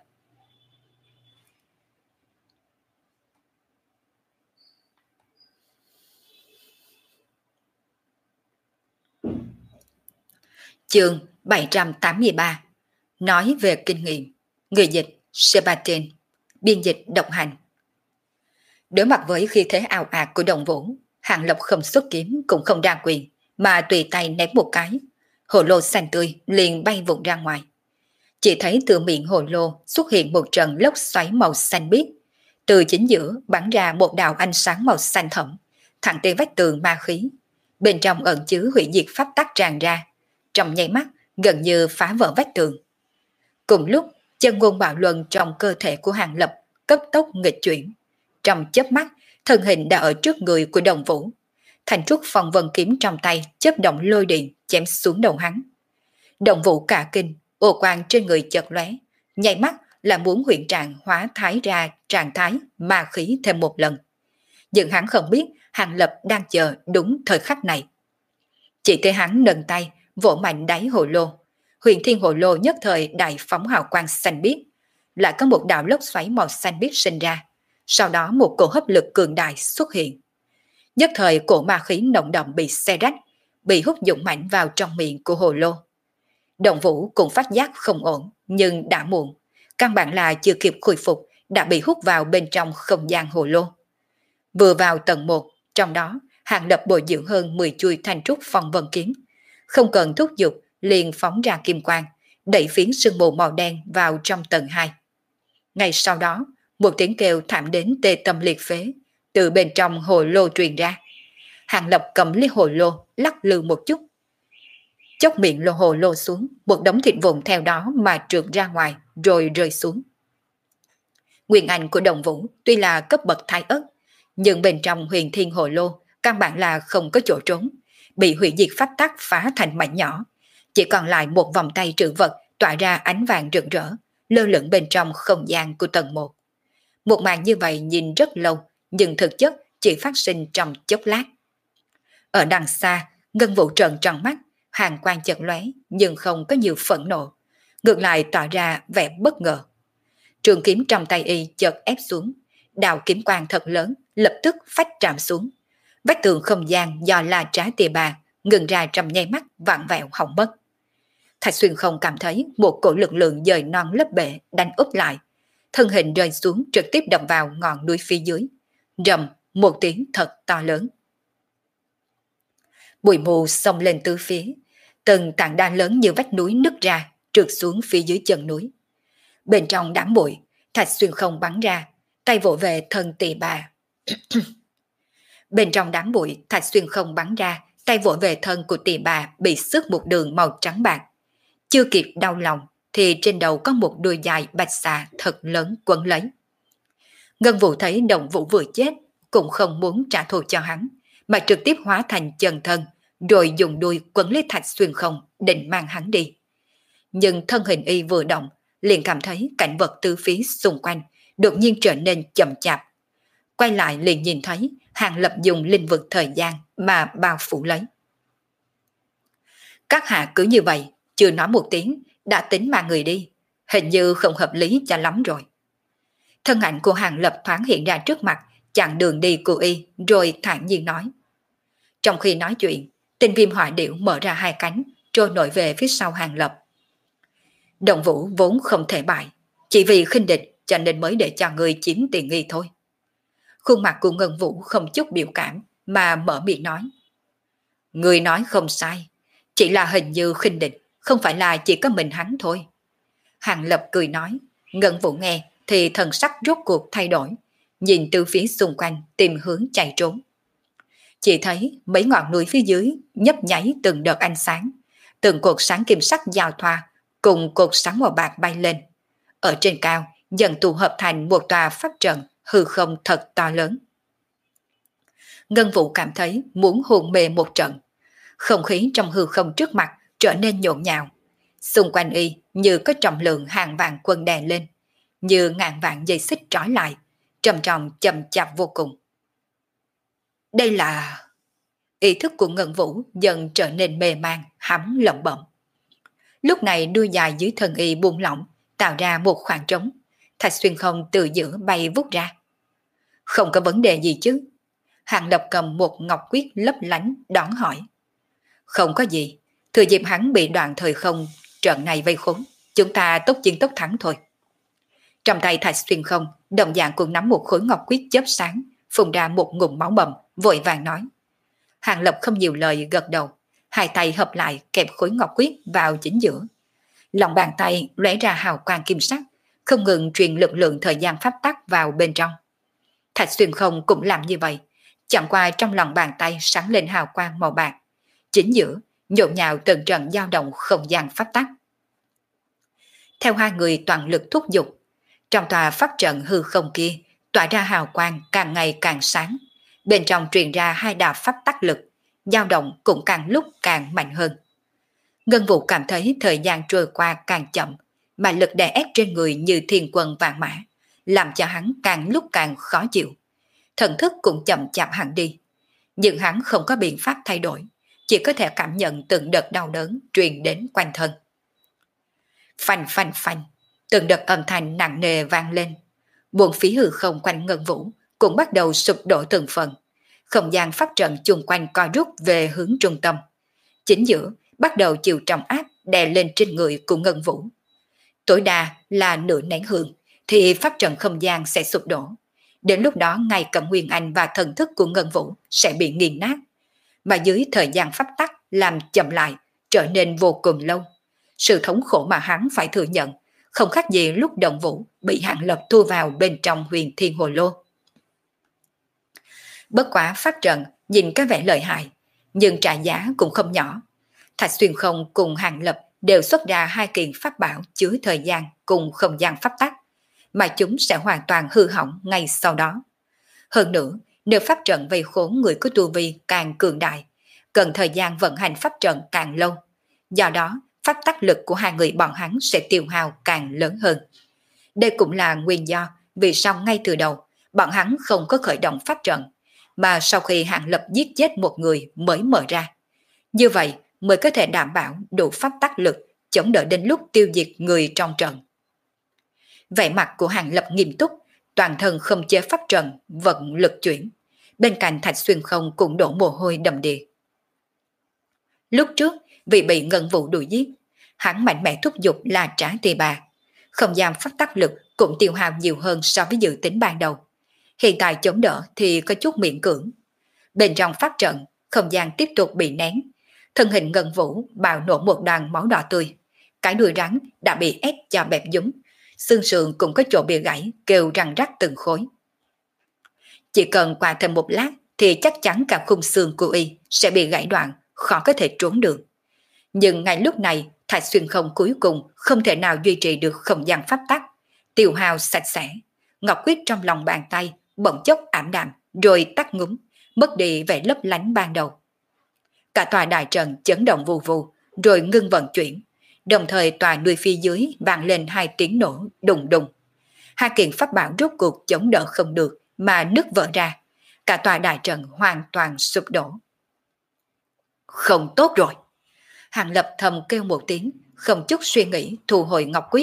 Chương bảy trăm tám mươi ba. Nói về kinh nghiệm. Người dịch Sebastian, biên dịch độc hành. Đối mặt với khí thế ào ạt của Đồng Vũ, Hàng Lập không xuất kiếm cũng không ra quyền, mà tùy tay ném một cái, hồ lô xanh tươi liền bay vụt ra ngoài. Chỉ thấy từ miệng hồ lô xuất hiện một trận lốc xoáy màu xanh biếc, từ chính giữa bắn ra một đạo ánh sáng màu xanh thẫm, thẳng tới vách tường ma khí. Bên trong ẩn chứa hủy diệt pháp tắc tràn ra, trong nháy mắt gần như phá vỡ vách tường. Cùng lúc, chân ngôn bạo luân trong cơ thể của Hàng Lập cấp tốc nghịch chuyển. Trong chớp mắt, thân hình đã ở trước người của Đồng Vũ. Thành trúc phong vân kiếm trong tay chớp động lôi điện chém xuống đầu hắn. Đồng Vũ cả kinh, ô quang trên người chợt lóe, nháy mắt là muốn huyện trạng hóa thái ra trạng thái ma khí thêm một lần. Nhưng hắn không biết Hàng Lập đang chờ đúng thời khắc này. Chỉ thấy hắn nâng tay vỗ mạnh đáy hồ lô, huyền thiên hồ lô nhất thời đại phóng hào quang xanh biếc, lại có một đạo lốc xoáy màu xanh biếc sinh ra, sau đó một cổ hấp lực cường đại xuất hiện. Nhất thời cổ ma khí nồng đậm bị xé rách, bị hút dũng mạnh vào trong miệng của hồ lô. Đồng Vũ cũng phát giác không ổn, nhưng đã muộn, căn bản là chưa kịp khôi phục đã bị hút vào bên trong không gian hồ lô. Vừa vào tầng một, trong đó Hàng Lập bồi dưỡng hơn mười chuôi thanh trúc phong vân kiếm, không cần thúc giục liền phóng ra kim quang, đẩy phiến sương mù màu đen vào trong tầng hai. Ngay sau đó, một tiếng kêu thảm đến tê tâm liệt phế từ bên trong hồ lô truyền ra. Hàng Lập cầm lấy hồ lô lắc lư một chút, chốc miệng lô hồ lô xuống, một đống thịt vụn theo đó mà trượt ra ngoài rồi rơi xuống. Nguyên anh của Đồng Vũ tuy là cấp bậc thái ất, nhưng bên trong huyền thiên hồ lô căn bản là không có chỗ trốn, bị hủy diệt pháp tắc phá thành mảnh nhỏ, chỉ còn lại một vòng tay trữ vật tỏa ra ánh vàng rực rỡ, lơ lửng bên trong không gian của tầng một. Một màn như vậy nhìn rất lâu, nhưng thực chất chỉ phát sinh trong chốc lát. Ở đằng xa, Ngân Vũ trợn tròn mắt, hàn quang chợt lóe, nhưng không có nhiều phẫn nộ, ngược lại tỏ ra vẻ bất ngờ. Trường kiếm trong tay y chợt ép xuống, đạo kiếm quang thật lớn lập tức phách chạm xuống. Vách tường không gian do La Trá Tỳ Bà ngừng ra trong nháy mắt vặn vẹo hỏng mất. Thạch Xuyên không cảm thấy một cổ lực lượng dời non lấp bể đánh úp lại, thân hình rơi xuống trực tiếp đập vào ngọn núi phía dưới, rầm một tiếng thật to lớn. Bụi mù xông lên tứ phía, từng tảng đá lớn như vách núi nứt ra trượt xuống phía dưới chân núi. Bên trong đám bụi, Thạch Xuyên không bắn ra, tay vỗ về thân Tỳ Bà. Bên trong đám bụi, Thạch Xuyên không bắn ra, tay vỗ về thân của Tỳ Bà bị xước một đường màu trắng bạc. Chưa kịp đau lòng thì trên đầu có một đuôi dài bạch xà thật lớn quấn lấy. Ngân Vũ thấy Đồng Vũ vừa chết cũng không muốn trả thù cho hắn, mà trực tiếp hóa thành chân thân, rồi dùng đuôi quấn lấy Thạch Xuyên không định mang hắn đi. Nhưng thân hình y vừa động, liền cảm thấy cảnh vật tứ phía xung quanh đột nhiên trở nên chậm chạp. Quay lại liền nhìn thấy Hàng Lập dùng linh vực thời gian mà bao phủ lấy. Các hạ cứ như vậy, chưa nói một tiếng, đã tính mà người đi. Hình như không hợp lý cho lắm rồi. Thân ảnh của Hàng Lập thoáng hiện ra trước mặt, chặn đường đi của y, rồi thản nhiên nói. Trong khi nói chuyện, tinh viêm hỏa điểu mở ra hai cánh, trôi nổi về phía sau Hàng Lập. Động Vũ vốn không thể bại, chỉ vì khinh địch cho nên mới để cho người chiếm tiện nghi thôi. Khuôn mặt của Ngân Vũ không chút biểu cảm mà mở miệng nói. Người nói không sai, chỉ là hình như khinh địch, không phải là chỉ có mình hắn thôi. Hàng Lập cười nói, Ngân Vũ nghe thì thần sắc rốt cuộc thay đổi, nhìn từ phía xung quanh tìm hướng chạy trốn. Chỉ thấy mấy ngọn núi phía dưới nhấp nháy từng đợt ánh sáng, từng cột sáng kim sắc giao thoa cùng cột sáng màu bạc bay lên. Ở trên cao dần tụ hợp thành một tòa pháp trận hư không thật to lớn. Ngân Vũ cảm thấy muốn hôn mê một trận. Không khí trong hư không trước mặt trở nên nhộn nhạo. Xung quanh y như có trọng lượng hàng vạn quân đè lên, như ngàn vạn dây xích trói lại, trầm trọng chậm chạp vô cùng. Đây là... Ý thức của Ngân Vũ dần trở nên mê man, hắn lẩm bẩm. Lúc này đuôi dài dưới thân y buông lỏng, tạo ra một khoảng trống. Thạch xuyên không từ giữa bay vút ra. Không có vấn đề gì chứ? Hàng Lập cầm một ngọc quyết lấp lánh đón hỏi. Không có gì, thừa dịp hắn bị đoạn thời không trận này vây khốn, chúng ta tốc chiến tốc thắng thôi. Trong tay Thạch xuyên không, đồng dạng cũng nắm một khối ngọc quyết chớp sáng, phun ra một ngụm máu bầm, vội vàng nói. Hàng Lập không nhiều lời gật đầu, hai tay hợp lại kẹp khối ngọc quyết vào chính giữa. Lòng bàn tay lóe ra hào quang kim sắc, không ngừng truyền lực lượng thời gian pháp tắc vào bên trong. Thạch xuyên không cũng làm như vậy, chẳng qua trong lòng bàn tay sáng lên hào quang màu bạc. Chính giữa, nhộn nhạo từng trận dao động không gian pháp tắc. Theo hai người toàn lực thúc giục, trong tòa pháp trận hư không kia tỏa ra hào quang càng ngày càng sáng. Bên trong truyền ra hai đạo pháp tắc lực, dao động cũng càng lúc càng mạnh hơn. Ngân Vũ cảm thấy thời gian trôi qua càng chậm, mà lực đè ép trên người như thiên quân vạn mã, làm cho hắn càng lúc càng khó chịu. Thần thức cũng chậm chạp hẳn đi. Nhưng hắn không có biện pháp thay đổi, chỉ có thể cảm nhận từng đợt đau đớn truyền đến quanh thân. Phanh phanh phanh, từng đợt âm thanh nặng nề vang lên. Buồn phí hư không quanh Ngân Vũ cũng bắt đầu sụp đổ từng phần. Không gian pháp trận chung quanh co rút về hướng trung tâm. Chính giữa bắt đầu chịu trọng áp đè lên trên người của Ngân Vũ. Tối đa là nửa nén hương thì pháp trận không gian sẽ sụp đổ. Đến lúc đó ngay cả nguyên anh và thần thức của Ngân Vũ sẽ bị nghiền nát. Mà dưới thời gian pháp tắc làm chậm lại trở nên vô cùng lâu. Sự thống khổ mà hắn phải thừa nhận không khác gì lúc Động Vũ bị Hàng Lập thu vào bên trong huyền thiên hồ lô. Bất quá pháp trận nhìn có vẻ lợi hại, nhưng trả giá cũng không nhỏ. Thạch xuyên không cùng Hàng Lập đều xuất ra hai kiện pháp bảo chứa thời gian cùng không gian pháp tắc, mà chúng sẽ hoàn toàn hư hỏng ngay sau đó. Hơn nữa, nếu pháp trận vây khốn người có tu vi càng cường đại, cần thời gian vận hành pháp trận càng lâu. Do đó, pháp tắc lực của hai người bọn hắn sẽ tiêu hao càng lớn hơn. Đây cũng là nguyên do vì sao ngay từ đầu bọn hắn không có khởi động pháp trận, mà sau khi Hàng Lập giết chết một người mới mở ra. Như vậy mới có thể đảm bảo đủ pháp tắc lực chống đỡ đến lúc tiêu diệt người trong trận. Vẻ mặt của Hàng Lập nghiêm túc, toàn thân không chế pháp trận, vận lực chuyển. Bên cạnh Thạch xuyên không cũng đổ mồ hôi đầm đìa. Lúc trước, vì bị Ngân Vũ đuổi giết, hắn mạnh mẽ thúc giục là trả tỳ bà. Không gian pháp tắc lực cũng tiêu hao nhiều hơn so với dự tính ban đầu. Hiện tại chống đỡ thì có chút miễn cưỡng. Bên trong pháp trận, không gian tiếp tục bị nén. Thân hình Ngân Vũ bạo nổ một đoàn máu đỏ tươi. Cái đuôi rắn đã bị ép cho bẹp dúm. Xương sườn cũng có chỗ bị gãy, kêu răng rắc từng khối. Chỉ cần qua thêm một lát thì chắc chắn cả khung xương của y sẽ bị gãy đoạn, khó có thể trốn được. Nhưng ngay lúc này, Thạch xuyên không cuối cùng không thể nào duy trì được không gian pháp tắc. Tiêu hao sạch sẽ, ngọc quyết trong lòng bàn tay bỗng chốc ảm đạm rồi tắt ngúm, mất đi vẻ lấp lánh ban đầu. Cả tòa đại trận chấn động vù vù rồi ngưng vận chuyển, đồng thời tòa nuôi phi dưới vang lên hai tiếng nổ đùng đùng. Hai kiện pháp bảo rốt cuộc chống đỡ không được mà nứt vỡ ra, cả tòa đại trận hoàn toàn sụp đổ. Không tốt rồi. Hàng Lập thầm kêu một tiếng, không chút suy nghĩ thu hồi ngọc quyết,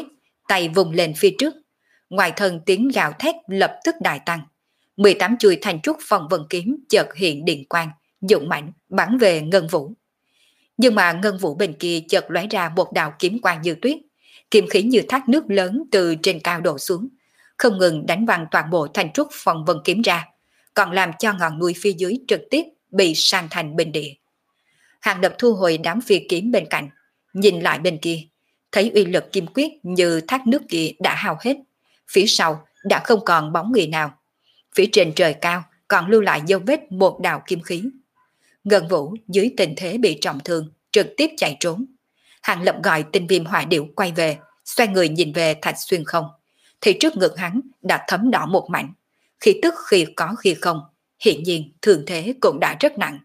tay vùng lên phía trước. Ngoài thân tiếng gào thét lập tức đại tăng. mười tám chuôi thanh trúc phong vân kiếm chợt hiện điện quang, dũng mãnh bắn về Ngân Vũ. Nhưng mà Ngân Vũ bên kia chợt lóe ra một đạo kiếm quang như tuyết, kiếm khí như thác nước lớn từ trên cao đổ xuống, không ngừng đánh văng toàn bộ thanh trúc phong vân kiếm ra, còn làm cho ngọn núi phía dưới trực tiếp bị san thành bình địa. Hàng Lập thu hồi đám phi kiếm bên cạnh, nhìn lại bên kia, thấy uy lực kim quyết như thác nước kia đã hao hết, phía sau đã không còn bóng người nào, phía trên trời cao còn lưu lại dấu vết một đạo kim khí. Ngân Vũ dưới tình thế bị trọng thương, trực tiếp chạy trốn. Hàng Lập gọi tinh viêm hỏa điểu quay về, xoay người nhìn về Thạch Xuyên Không, thì trước ngực hắn đã thấm đỏ một mảnh, khí tức khi có khi không, hiện nhiên thương thế cũng đã rất nặng.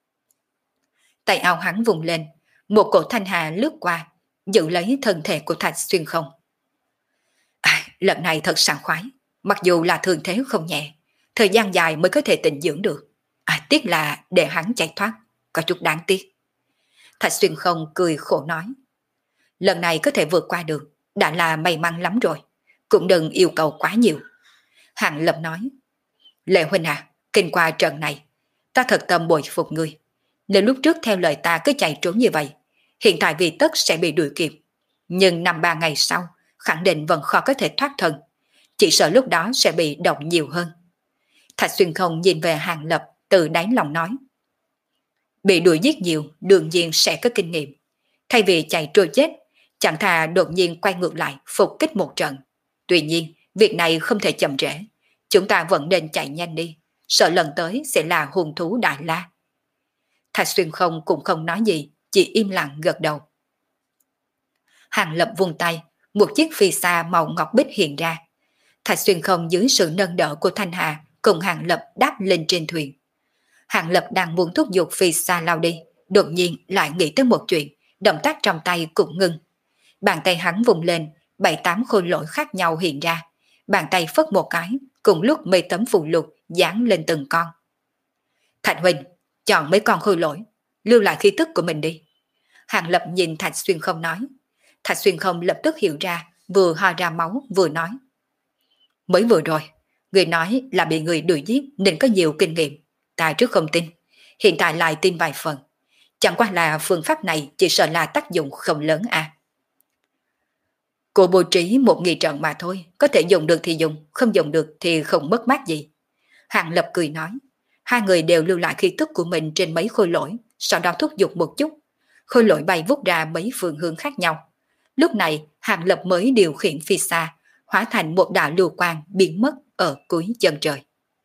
Tay áo hắn vùng lên, một cổ thanh hà lướt qua, giữ lấy thân thể của Thạch Xuyên Không. À, lần này thật sảng khoái, mặc dù là thương thế không nhẹ, thời gian dài mới có thể tịnh dưỡng được. À, tiếc là để hắn chạy thoát, có chút đáng tiếc. Thạch Xuyên Không cười khổ nói. Lần này có thể vượt qua được, đã là may mắn lắm rồi, cũng đừng yêu cầu quá nhiều. Hàng Lập nói. Lệ huynh à, kinh qua trận này, ta thật tâm bội phục ngươi. Nếu lúc trước theo lời ta cứ chạy trốn như vậy, hiện tại vì tất sẽ bị đuổi kịp. Nhưng năm ba ngày sau, khẳng định vẫn khó có thể thoát thân. Chỉ sợ lúc đó sẽ bị động nhiều hơn. Thạch Xuyên Không nhìn về Hàng Lập, từ đáy lòng nói. Bị đuổi giết nhiều, đương nhiên sẽ có kinh nghiệm. Thay vì chạy trôi chết, chẳng thà đột nhiên quay ngược lại, phục kích một trận. Tuy nhiên, việc này không thể chậm trễ. Chúng ta vẫn nên chạy nhanh đi, sợ lần tới sẽ là hung thú Đại La. Thạch Xuyên Không cũng không nói gì, chỉ im lặng gật đầu. Hàng Lập vung tay, một chiếc phi xa màu ngọc bích hiện ra. Thạch Xuyên Không dưới sự nâng đỡ của Thanh Hà cùng Hàng Lập đáp lên trên thuyền. Hàng Lập đang muốn thúc giục phi xa lao đi, đột nhiên lại nghĩ tới một chuyện, động tác trong tay cũng ngưng. Bàn tay hắn vùng lên, bảy tám khôi lỗi khác nhau hiện ra. Bàn tay phất một cái, cùng lúc mây tấm phù lục dán lên từng con. Thạch huynh, chọn mấy con khôi lỗi, lưu lại khí tức của mình đi. Hàng Lập nhìn Thạch Xuyên Không nói. Thạch Xuyên Không lập tức hiểu ra, vừa ho ra máu vừa nói. Mới vừa rồi, người nói là bị người đuổi giết nên có nhiều kinh nghiệm. Ta trước không tin, hiện tại lại tin vài phần. Chẳng qua là phương pháp này chỉ sợ là tác dụng không lớn à. Cô bố trí một nghị trận mà thôi, có thể dùng được thì dùng, không dùng được thì không mất mát gì. Hàng Lập cười nói. Hai người đều lưu lại khí tức của mình trên mấy khôi lỗi, sau đó thúc giục một chút. Khôi lỗi bay vút ra mấy phương hướng khác nhau. Lúc này, Hàng Lập mới điều khiển phi xa, hóa thành một đạo lưu quang biến mất ở cuối chân trời.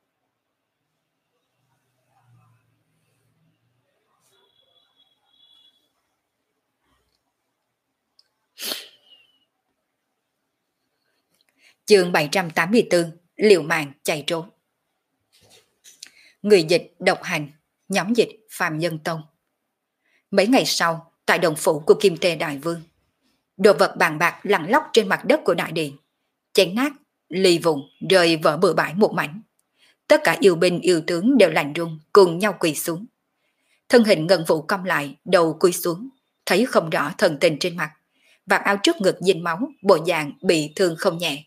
Chương bảy trăm tám mươi tư, liều mạng chạy trốn. Người dịch độc hành, nhóm dịch Phạm Nhân Tông. Mấy ngày sau, tại đồng phủ của Kim Tê Đại Vương, đồ vật bàn bạc lăn lóc trên mặt đất của đại điện, chén nát, ly vụn rơi vỡ bừa bãi một mảnh. Tất cả yêu binh yêu tướng đều lạnh run, cùng nhau quỳ xuống. Thân hình Ngân Vũ cong lại, đầu cúi xuống, thấy không rõ thần tình trên mặt, vạt áo trước ngực dính máu, bộ dạng bị thương không nhẹ.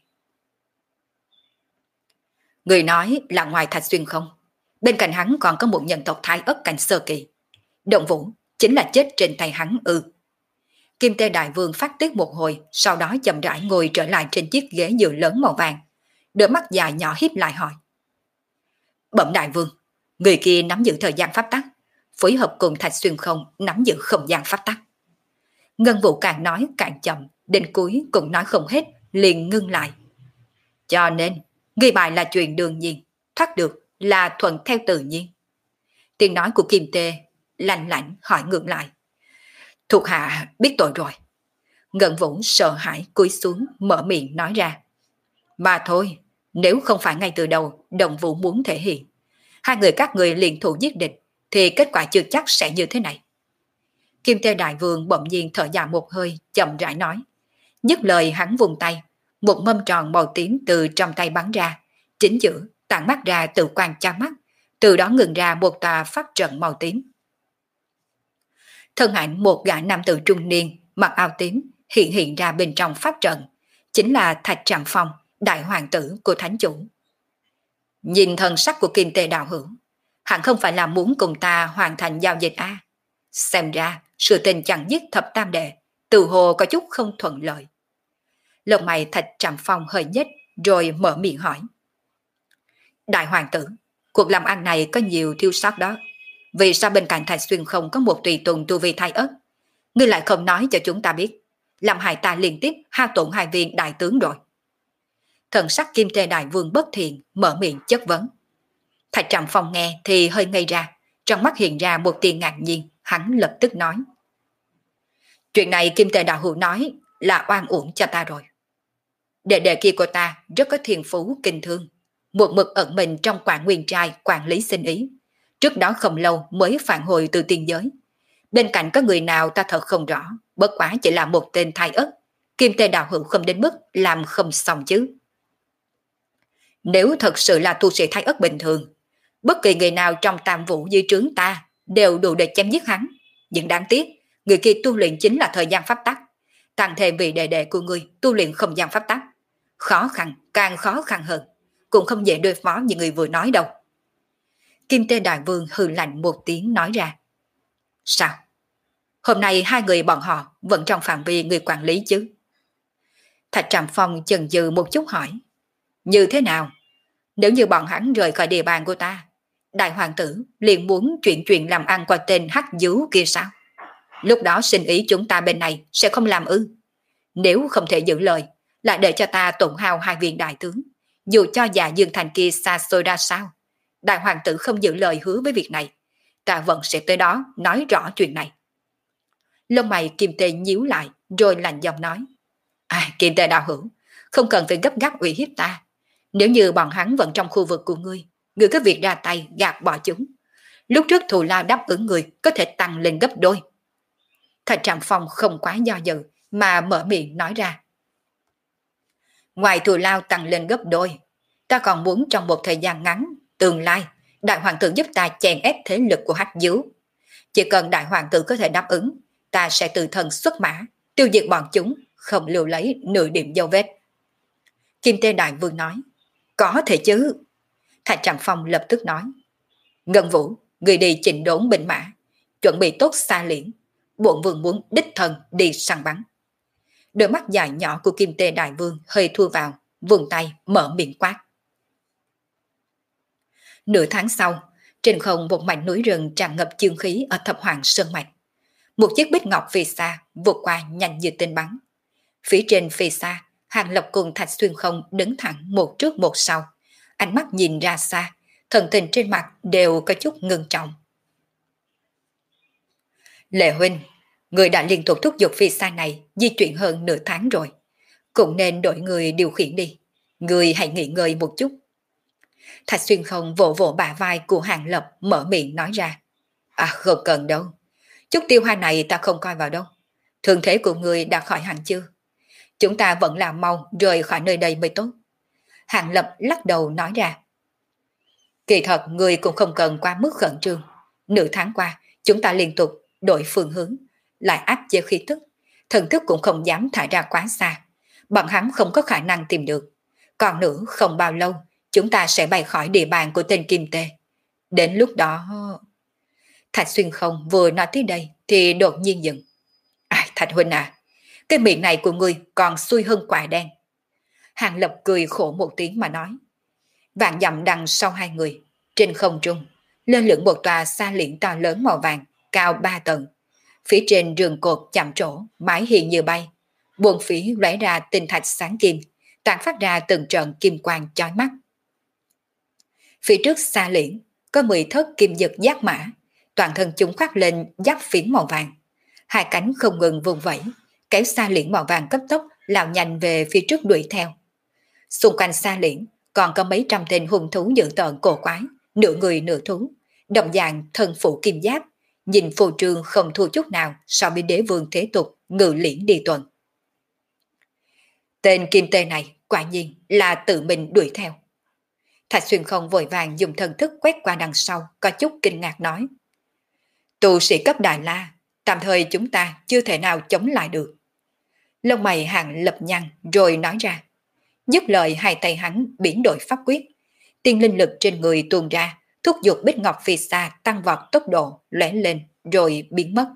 Người nói là ngoài Thạch Xuyên Không, bên cạnh hắn còn có một nhân tộc Thái Ất cảnh sơ kỳ. Động Vũ chính là chết trên tay hắn ư? Kim Tê Đại Vương phát tiết một hồi, sau đó chậm rãi ngồi trở lại trên chiếc ghế dựa lớn màu vàng, đôi mắt dài nhỏ híp lại hỏi. Bẩm Đại Vương, người kia nắm giữ thời gian pháp tắc, phối hợp cùng Thạch Xuyên Không nắm giữ không gian pháp tắc. Ngân Vũ càng nói càng chậm, đến cuối cũng nói không hết, liền ngưng lại. Cho nên, ghi bài là chuyện đương nhiên, thoát được là thuận theo tự nhiên. Tiếng nói của Kim Tê lạnh lạnh hỏi ngược lại. Thuộc hạ biết tội rồi. Ngân Vũ sợ hãi cúi xuống mở miệng nói ra. Mà thôi, nếu không phải ngay từ đầu Đồng Vũ muốn thể hiện, hai người các người liền thủ giết địch, thì kết quả chưa chắc sẽ như thế này. Kim Tê Đại Vương bỗng nhiên thở dài một hơi, chậm rãi nói. Dứt lời hắn vùng tay, một mâm tròn màu tím từ trong tay bắn ra, chính giữa tản mắt ra tự quan tra mắt, từ đó ngừng ra một tòa pháp trận màu tím. Thân ảnh một gã nam tử trung niên mặc áo tím hiện hiện ra bên trong pháp trận, chính là Thạch Trạm Phong, đại hoàng tử của thánh chủ. Nhìn thần sắc của Kim Tê đạo hữu, hẳn không phải là muốn cùng ta hoàn thành giao dịch a. Xem ra, sự tình chẳng giết thập tam đệ, từ hồ có chút không thuận lợi. Lông mày Thạch Trạm Phong hơi nhếch rồi mở miệng hỏi. Đại hoàng tử, cuộc làm ăn này có nhiều thiếu sót đó. Vì sao bên cạnh Thạch Xuyên không có một tùy tùng tu vi thái ớt? Ngươi lại không nói cho chúng ta biết, làm hại ta liên tiếp hao tổn hai viên đại tướng rồi. Thần sắc Kim Tê đại vương bất thiện mở miệng chất vấn. Thạch Trạm Phong nghe thì hơi ngây ra, trong mắt hiện ra một tia ngạc nhiên, hắn lập tức nói. Chuyện này Kim Tê đạo hữu nói là oan uổng cho ta rồi. Đệ đệ kia của ta rất có thiên phú kinh thương, một mực ẩn mình trong Quảng Nguyên Trai quản lý sinh ý. Trước đó không lâu mới phản hồi từ tiên giới. Bên cạnh có người nào ta thật không rõ, bất quá chỉ là một tên thái ất. Kim Tê đạo hữu không đến mức làm không xong chứ. Nếu thật sự là tu sĩ thái ất bình thường, bất kỳ người nào trong tam vũ dưới trướng ta đều đủ để chém giết hắn. Nhưng đáng tiếc, người kia tu luyện chính là thời gian pháp tắc. Tăng thêm vì đệ đệ của người tu luyện không gian pháp tắc. Khó khăn, càng khó khăn hơn. Cũng không dễ đối phó như người vừa nói đâu. Kim Tê Đại Vương hừ lạnh một tiếng nói ra. Sao? Hôm nay hai người bọn họ vẫn trong phạm vi người quản lý chứ? Thạch Trạm Phong chần chừ một chút hỏi. Như thế nào? Nếu như bọn hắn rời khỏi địa bàn của ta, đại hoàng tử liền muốn chuyện chuyện làm ăn qua tên hắc dú kia sao? Lúc đó sinh ý chúng ta bên này sẽ không làm ư? Nếu không thể giữ lời, lại để cho ta tổn hao hai viên đại tướng, dù cho già Dương Thành kia xa xôi ra sao, đại hoàng tử không giữ lời hứa với việc này, ta vẫn sẽ tới đó nói rõ chuyện này. Lông mày Kim Tê nhíu lại rồi lạnh giọng nói. À, Kim Tê đạo hữu, không cần phải gấp gáp uy hiếp ta. Nếu như bọn hắn vẫn trong khu vực của ngươi, ngươi có việc ra tay gạt bỏ chúng. Lúc trước thù lao đáp ứng người có thể tăng lên gấp đôi. Thạch Trạm Phong không quá do dự mà mở miệng nói ra. Ngoài thù lao tăng lên gấp đôi, ta còn muốn trong một thời gian ngắn, tương lai, đại hoàng tử giúp ta chèn ép thế lực của hắc dú. Chỉ cần đại hoàng tử có thể đáp ứng, ta sẽ từ thần xuất mã, tiêu diệt bọn chúng, không lưu lấy nửa điểm dấu vết. Kim Tê Đại Vương nói. Có thể chứ. Thạch Trạm Phong lập tức nói. Ngân Vũ, người đi chỉnh đốn binh mã, chuẩn bị tốt xa liễn. Bổn vương muốn đích thân đi săn bắn. Đôi mắt dài nhỏ của Kim Tê Đại Vương hơi thua vào, vùng tay mở miệng quát. Nửa tháng sau, trên không một mảnh núi rừng tràn ngập chương khí ở Thập Hoàng Sơn Mạch. Một chiếc bích ngọc phi xa vượt qua nhanh như tên bắn. Phía trên phi xa, Hàng Lập cùng Thạch Xuyên Không đứng thẳng một trước một sau. Ánh mắt nhìn ra xa, thần tình trên mặt đều có chút ngưng trọng. Lệ huynh, người đã liên tục thúc giục phi xa này di chuyển hơn nửa tháng rồi. Cũng nên đổi người điều khiển đi. Người hãy nghỉ ngơi một chút. Thạch Xuyên Không vỗ vỗ bả vai của Hàng Lập mở miệng nói ra. À, không cần đâu. Chút tiêu hoa này ta không coi vào đâu. Thương thế của người đã khỏi hẳn chưa? Chúng ta vẫn là mau rời khỏi nơi đây mới tốt. Hàng Lập lắc đầu nói ra. Kỳ thật người cũng không cần quá mức khẩn trương. Nửa tháng qua chúng ta liên tục đổi phương hướng, lại áp chế khí tức. Thần thức cũng không dám thải ra quá xa. Bọn hắn không có khả năng tìm được. Còn nữa không bao lâu chúng ta sẽ bay khỏi địa bàn của tên Kim Tê. Đến lúc đó... Thạch Xuyên Không vừa nói tới đây thì đột nhiên dừng. À, Thạch huynh à, cái miệng này của ngươi còn xui hơn quả đen. Hàng Lập cười khổ một tiếng mà nói. Vạn dặm đằng sau hai người, trên không trung, lên lửng một tòa xa liễn to lớn màu vàng, cao ba tầng. Phía trên rừng cột chạm trổ, mái hiền như bay. Buồn phía lóe ra tinh thạch sáng kim, tản phát ra từng trận kim quang chói mắt. Phía trước xa liễn, có mười thất kim dực giác mã, toàn thân chúng khoác lên giáp phiến màu vàng. Hai cánh không ngừng vùng vẫy, kéo xa liễn màu vàng cấp tốc lao nhanh về phía trước đuổi theo. Xung quanh xa liễn còn có mấy trăm tên hung thú dữ tợn cổ quái, nửa người nửa thú, đồng dạng thân phụ kim giáp, nhìn phù trương không thua chút nào so với đế vương thế tục ngự liễn đi tuần. Tên Kim Tê này quả nhiên là tự mình đuổi theo. Thạch Xuyên Không vội vàng dùng thần thức quét qua đằng sau, có chút kinh ngạc nói. Tu sĩ cấp Đại La, tạm thời chúng ta chưa thể nào chống lại được. Lông mày Hàng Lập nhăn rồi nói ra. Dứt lời hai tay hắn biến đổi pháp quyết. Tiên linh lực trên người tuôn ra, thúc giục Bích Ngọc Phi Sa tăng vọt tốc độ, lóe lên rồi biến mất.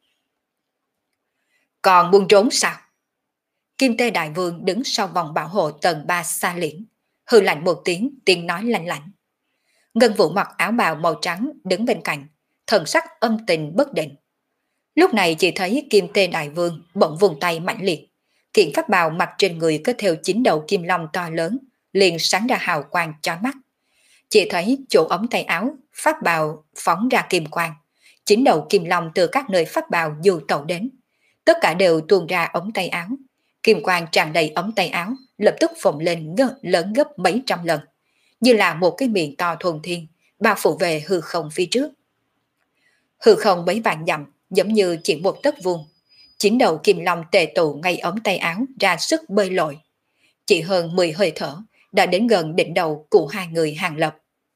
Còn buông trốn sao? Kim Tê Đại Vương đứng sau vòng bảo hộ tầng ba xa liễn, hừ lạnh một tiếng, tiếng nói lạnh lạnh. Ngân Vũ mặc áo bào màu trắng đứng bên cạnh, thần sắc âm tình bất định. Lúc này chỉ thấy Kim Tê Đại Vương bỗng vùng tay mạnh liệt, kiện pháp bào mặc trên người có theo chín đầu kim long to lớn, liền sáng ra hào quang chói mắt. Chỉ thấy chỗ ống tay áo, pháp bào phóng ra kim quang, chín đầu kim long từ các nơi pháp bào du tẩu đến, tất cả đều tuôn ra ống tay áo. Kim quang tràn đầy ống tay áo, lập tức phồng lên ngơ, lớn gấp mấy trăm lần, như là một cái miệng to thuần thiên, bao phủ về hư không phía trước. Hư không mấy vạn dặm, giống như chỉ một tấc vuông. Chín đầu kim long tề tụ ngay ống tay áo ra sức bơi lội. Chỉ hơn mười hơi thở, đã đến gần đỉnh đầu của hai người Hàng Lập.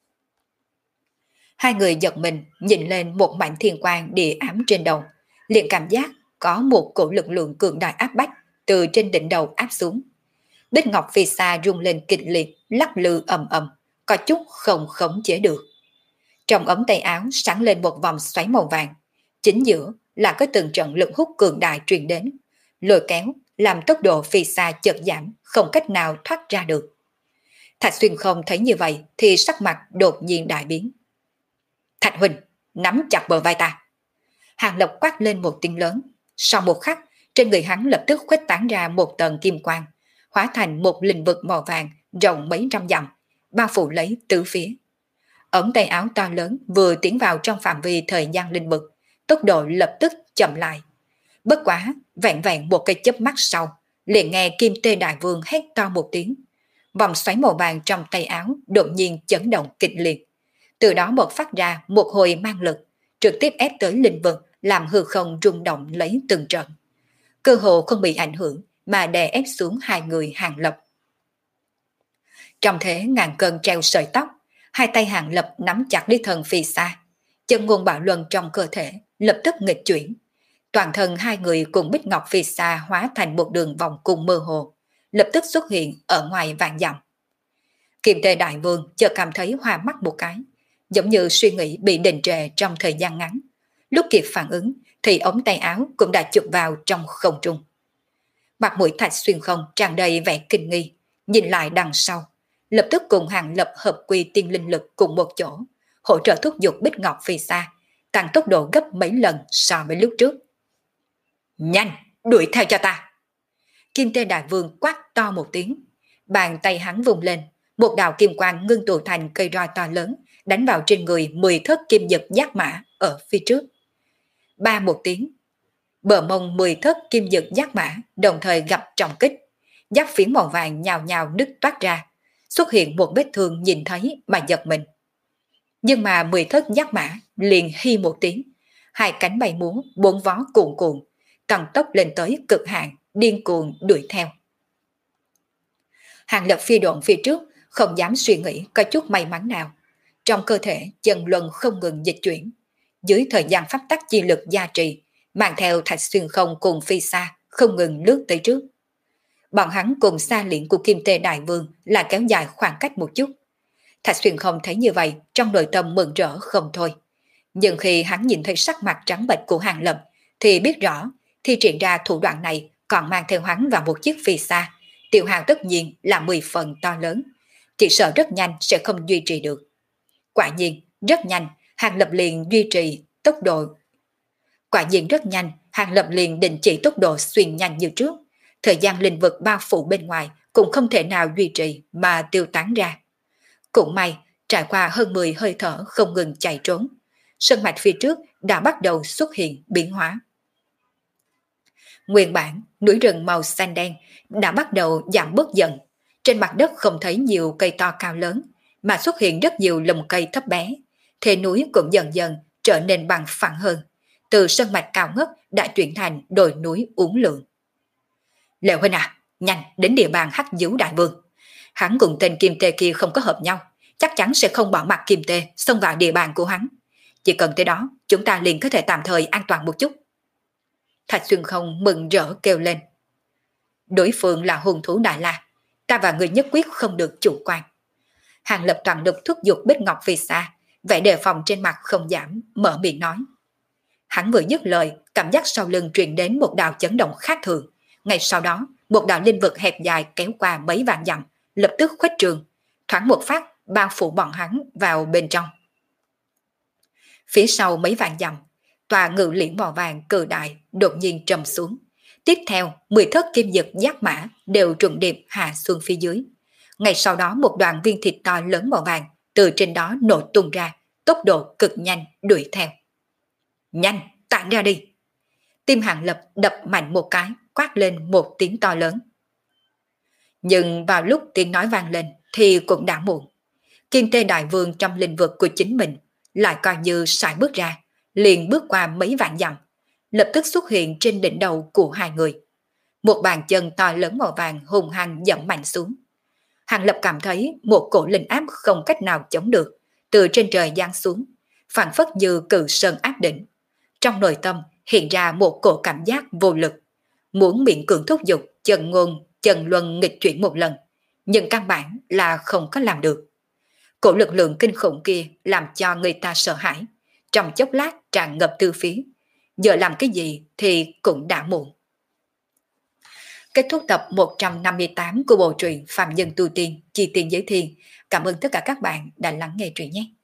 Hai người giật mình, nhìn lên một mảnh thiên quang địa ám trên đầu, liền cảm giác có một cổ lực lượng cường đại áp bách từ trên đỉnh đầu áp xuống. Bích Ngọc Phi Sa rung lên kịch liệt, lắc lư ầm ầm, có chút không khống chế được. Trong ống tay áo sáng lên một vòng xoáy màu vàng, chính giữa là có từng trận lực hút cường đại truyền đến, lôi kéo làm tốc độ Phi Sa chợt giảm, không cách nào thoát ra được. Thạch Xuyên không thấy như vậy thì sắc mặt đột nhiên đại biến. Thạch huynh, nắm chặt bờ vai ta. Hàng Lập quát lên một tiếng lớn, sau một khắc, trên người hắn lập tức khuếch tán ra một tầng kim quang, hóa thành một lĩnh vực màu vàng rộng mấy trăm dặm, bao phủ lấy tứ phía. Ống tay áo to lớn vừa tiến vào trong phạm vi thời gian lĩnh vực, tốc độ lập tức chậm lại. Bất quá, vẹn vẹn một cái chớp mắt sau, liền nghe Kim Tê Đại Vương hét to một tiếng. Vòng xoáy màu vàng trong tay áo đột nhiên chấn động kịch liệt. Từ đó bộc phát ra một hồi mang lực, trực tiếp ép tới lĩnh vực, làm hư không rung động lấy từng trận. Cơ hồ không bị ảnh hưởng mà đè ép xuống hai người Hàng Lập. Trong thế ngàn cân treo sợi tóc, hai tay Hàng Lập nắm chặt Lý Thần Phi Sa, chân nguồn bạo luân trong cơ thể lập tức nghịch chuyển. Toàn thân hai người cùng Bích Ngọc Phi Sa hóa thành một đường vòng cung mơ hồ, lập tức xuất hiện ở ngoài vạn dặm. Kim Tê Đại Vương chợt cảm thấy hoa mắt một cái, giống như suy nghĩ bị đình trệ trong thời gian ngắn. Lúc kịp phản ứng thì ống tay áo cũng đã chụp vào trong không trung. Mặt mũi Thạch Xuyên không tràn đầy vẻ kinh nghi, nhìn lại đằng sau, lập tức cùng Hàng Lập hợp quy tiên linh lực cùng một chỗ, hỗ trợ thúc giục Bích Ngọc Phi Sa, tăng tốc độ gấp mấy lần so với lúc trước. Nhanh, đuổi theo cho ta! Kim Tê Đại Vương quát to một tiếng, bàn tay hắn vùng lên, một đạo kim quang ngưng tụ thành cây roi to lớn, đánh vào trên người mười thất kim dực giác mã ở phía trước. Ba một tiếng, bờ mông mười thất kim dực giác mã đồng thời gặp trọng kích, giáp phiến màu vàng nhào nhào nứt toát ra, xuất hiện một vết thương nhìn thấy mà giật mình. Nhưng mà mười thất giác mã liền hi một tiếng, hai cánh bay múa, bốn vó cuồn cuộn, tăng tốc lên tới cực hạn, điên cuồng đuổi theo. Hàng Lập phi độn phía trước, không dám suy nghĩ có chút may mắn nào. Trong cơ thể chân luân không ngừng dịch chuyển, dưới thời gian pháp tắc chi lực gia trì, mang theo Thạch Xuyên không cùng Phi Sa không ngừng lướt tới trước. Bọn hắn cùng xa liễn của Kim Tê Đại Vương là kéo dài khoảng cách một chút. Thạch Xuyên không thấy như vậy, trong nội tâm mừng rỡ không thôi. Nhưng khi hắn nhìn thấy sắc mặt trắng bệch của Hàng Lập thì biết rõ thi triển ra thủ đoạn này còn mang theo hắn vào một chiếc Phi Sa, tiêu hao tất nhiên là mười phần to lớn, chỉ sợ rất nhanh sẽ không duy trì được. Quả nhiên, rất nhanh, Hàng Lập liền duy trì tốc độ. Quả nhiên rất nhanh, Hàng Lập liền đình chỉ tốc độ xuyên nhanh như trước. Thời gian linh vực bao phủ bên ngoài cũng không thể nào duy trì mà tiêu tán ra. Cũng may, trải qua hơn mười hơi thở không ngừng chạy trốn, sơn mạch phía trước đã bắt đầu xuất hiện biến hóa. Nguyên bản, núi rừng màu xanh đen đã bắt đầu giảm bớt dần. Trên mặt đất không thấy nhiều cây to cao lớn, mà xuất hiện rất nhiều lùm cây thấp bé. Thế núi cũng dần dần trở nên bằng phẳng hơn. Từ sơn mạch cao ngất đã chuyển thành đồi núi uốn lượn. Lệ huynh à, nhanh đến địa bàn Hắc Dấu Đại Vương. Hắn cùng tên Kim Tê kia không có hợp nhau, chắc chắn sẽ không bỏ mặc Kim Tê xông vào địa bàn của hắn. Chỉ cần tới đó, chúng ta liền có thể tạm thời an toàn một chút. Thạch Xuyên không mừng rỡ kêu lên. đối phương là hung thú Đại La, ta và người nhất quyết không được chủ quan. Hàng Lập toàn lực thúc giục Bích Ngọc vì xa, vẻ đề phòng trên mặt không giảm, mở miệng nói. Hắn vừa dứt lời, cảm giác sau lưng truyền đến một đạo chấn động khác thường. Ngay sau đó, một đạo linh vực hẹp dài kéo qua mấy vạn dặm, lập tức khuếch trường, thoáng một phát bao phủ bọn hắn vào bên trong. Phía sau mấy vạn dặm, tòa ngự liễn màu vàng cự đại đột nhiên trầm xuống. Tiếp theo, mười thất kim dực giác mã đều trùng điệp hạ xuống phía dưới. Ngay sau đó một đoàn viên thịt to lớn màu vàng từ trên đó nổ tung ra, tốc độ cực nhanh đuổi theo. Nhanh, tản ra đi! Tim Hàng Lập đập mạnh một cái, quát lên một tiếng to lớn. Nhưng vào lúc tiếng nói vang lên thì cũng đã muộn. Kim Tê Đại Vương trong lĩnh vực của chính mình lại coi như sải bước ra, liền bước qua mấy vạn dặm, lập tức xuất hiện trên đỉnh đầu của hai người. Một bàn chân to lớn màu vàng hùng hăng dẫm mạnh xuống. Hàng Lập cảm thấy một cổ linh áp không cách nào chống được, từ trên trời giáng xuống, phảng phất như cự sơn áp đỉnh. Trong nội tâm hiện ra một cổ cảm giác vô lực, muốn miễn cưỡng thúc giục chân ngôn, chân luân nghịch chuyển một lần, nhưng căn bản là không có làm được. Cổ lực lượng kinh khủng kia làm cho người ta sợ hãi, trong chốc lát tràn ngập tư phía. Giờ làm cái gì thì cũng đã muộn. Kết thúc tập một trăm năm mươi tám của bộ truyện Phạm Nhân Tu Tiên, Chi Tiên Giới Thiên. Cảm ơn tất cả các bạn đã lắng nghe truyện nhé.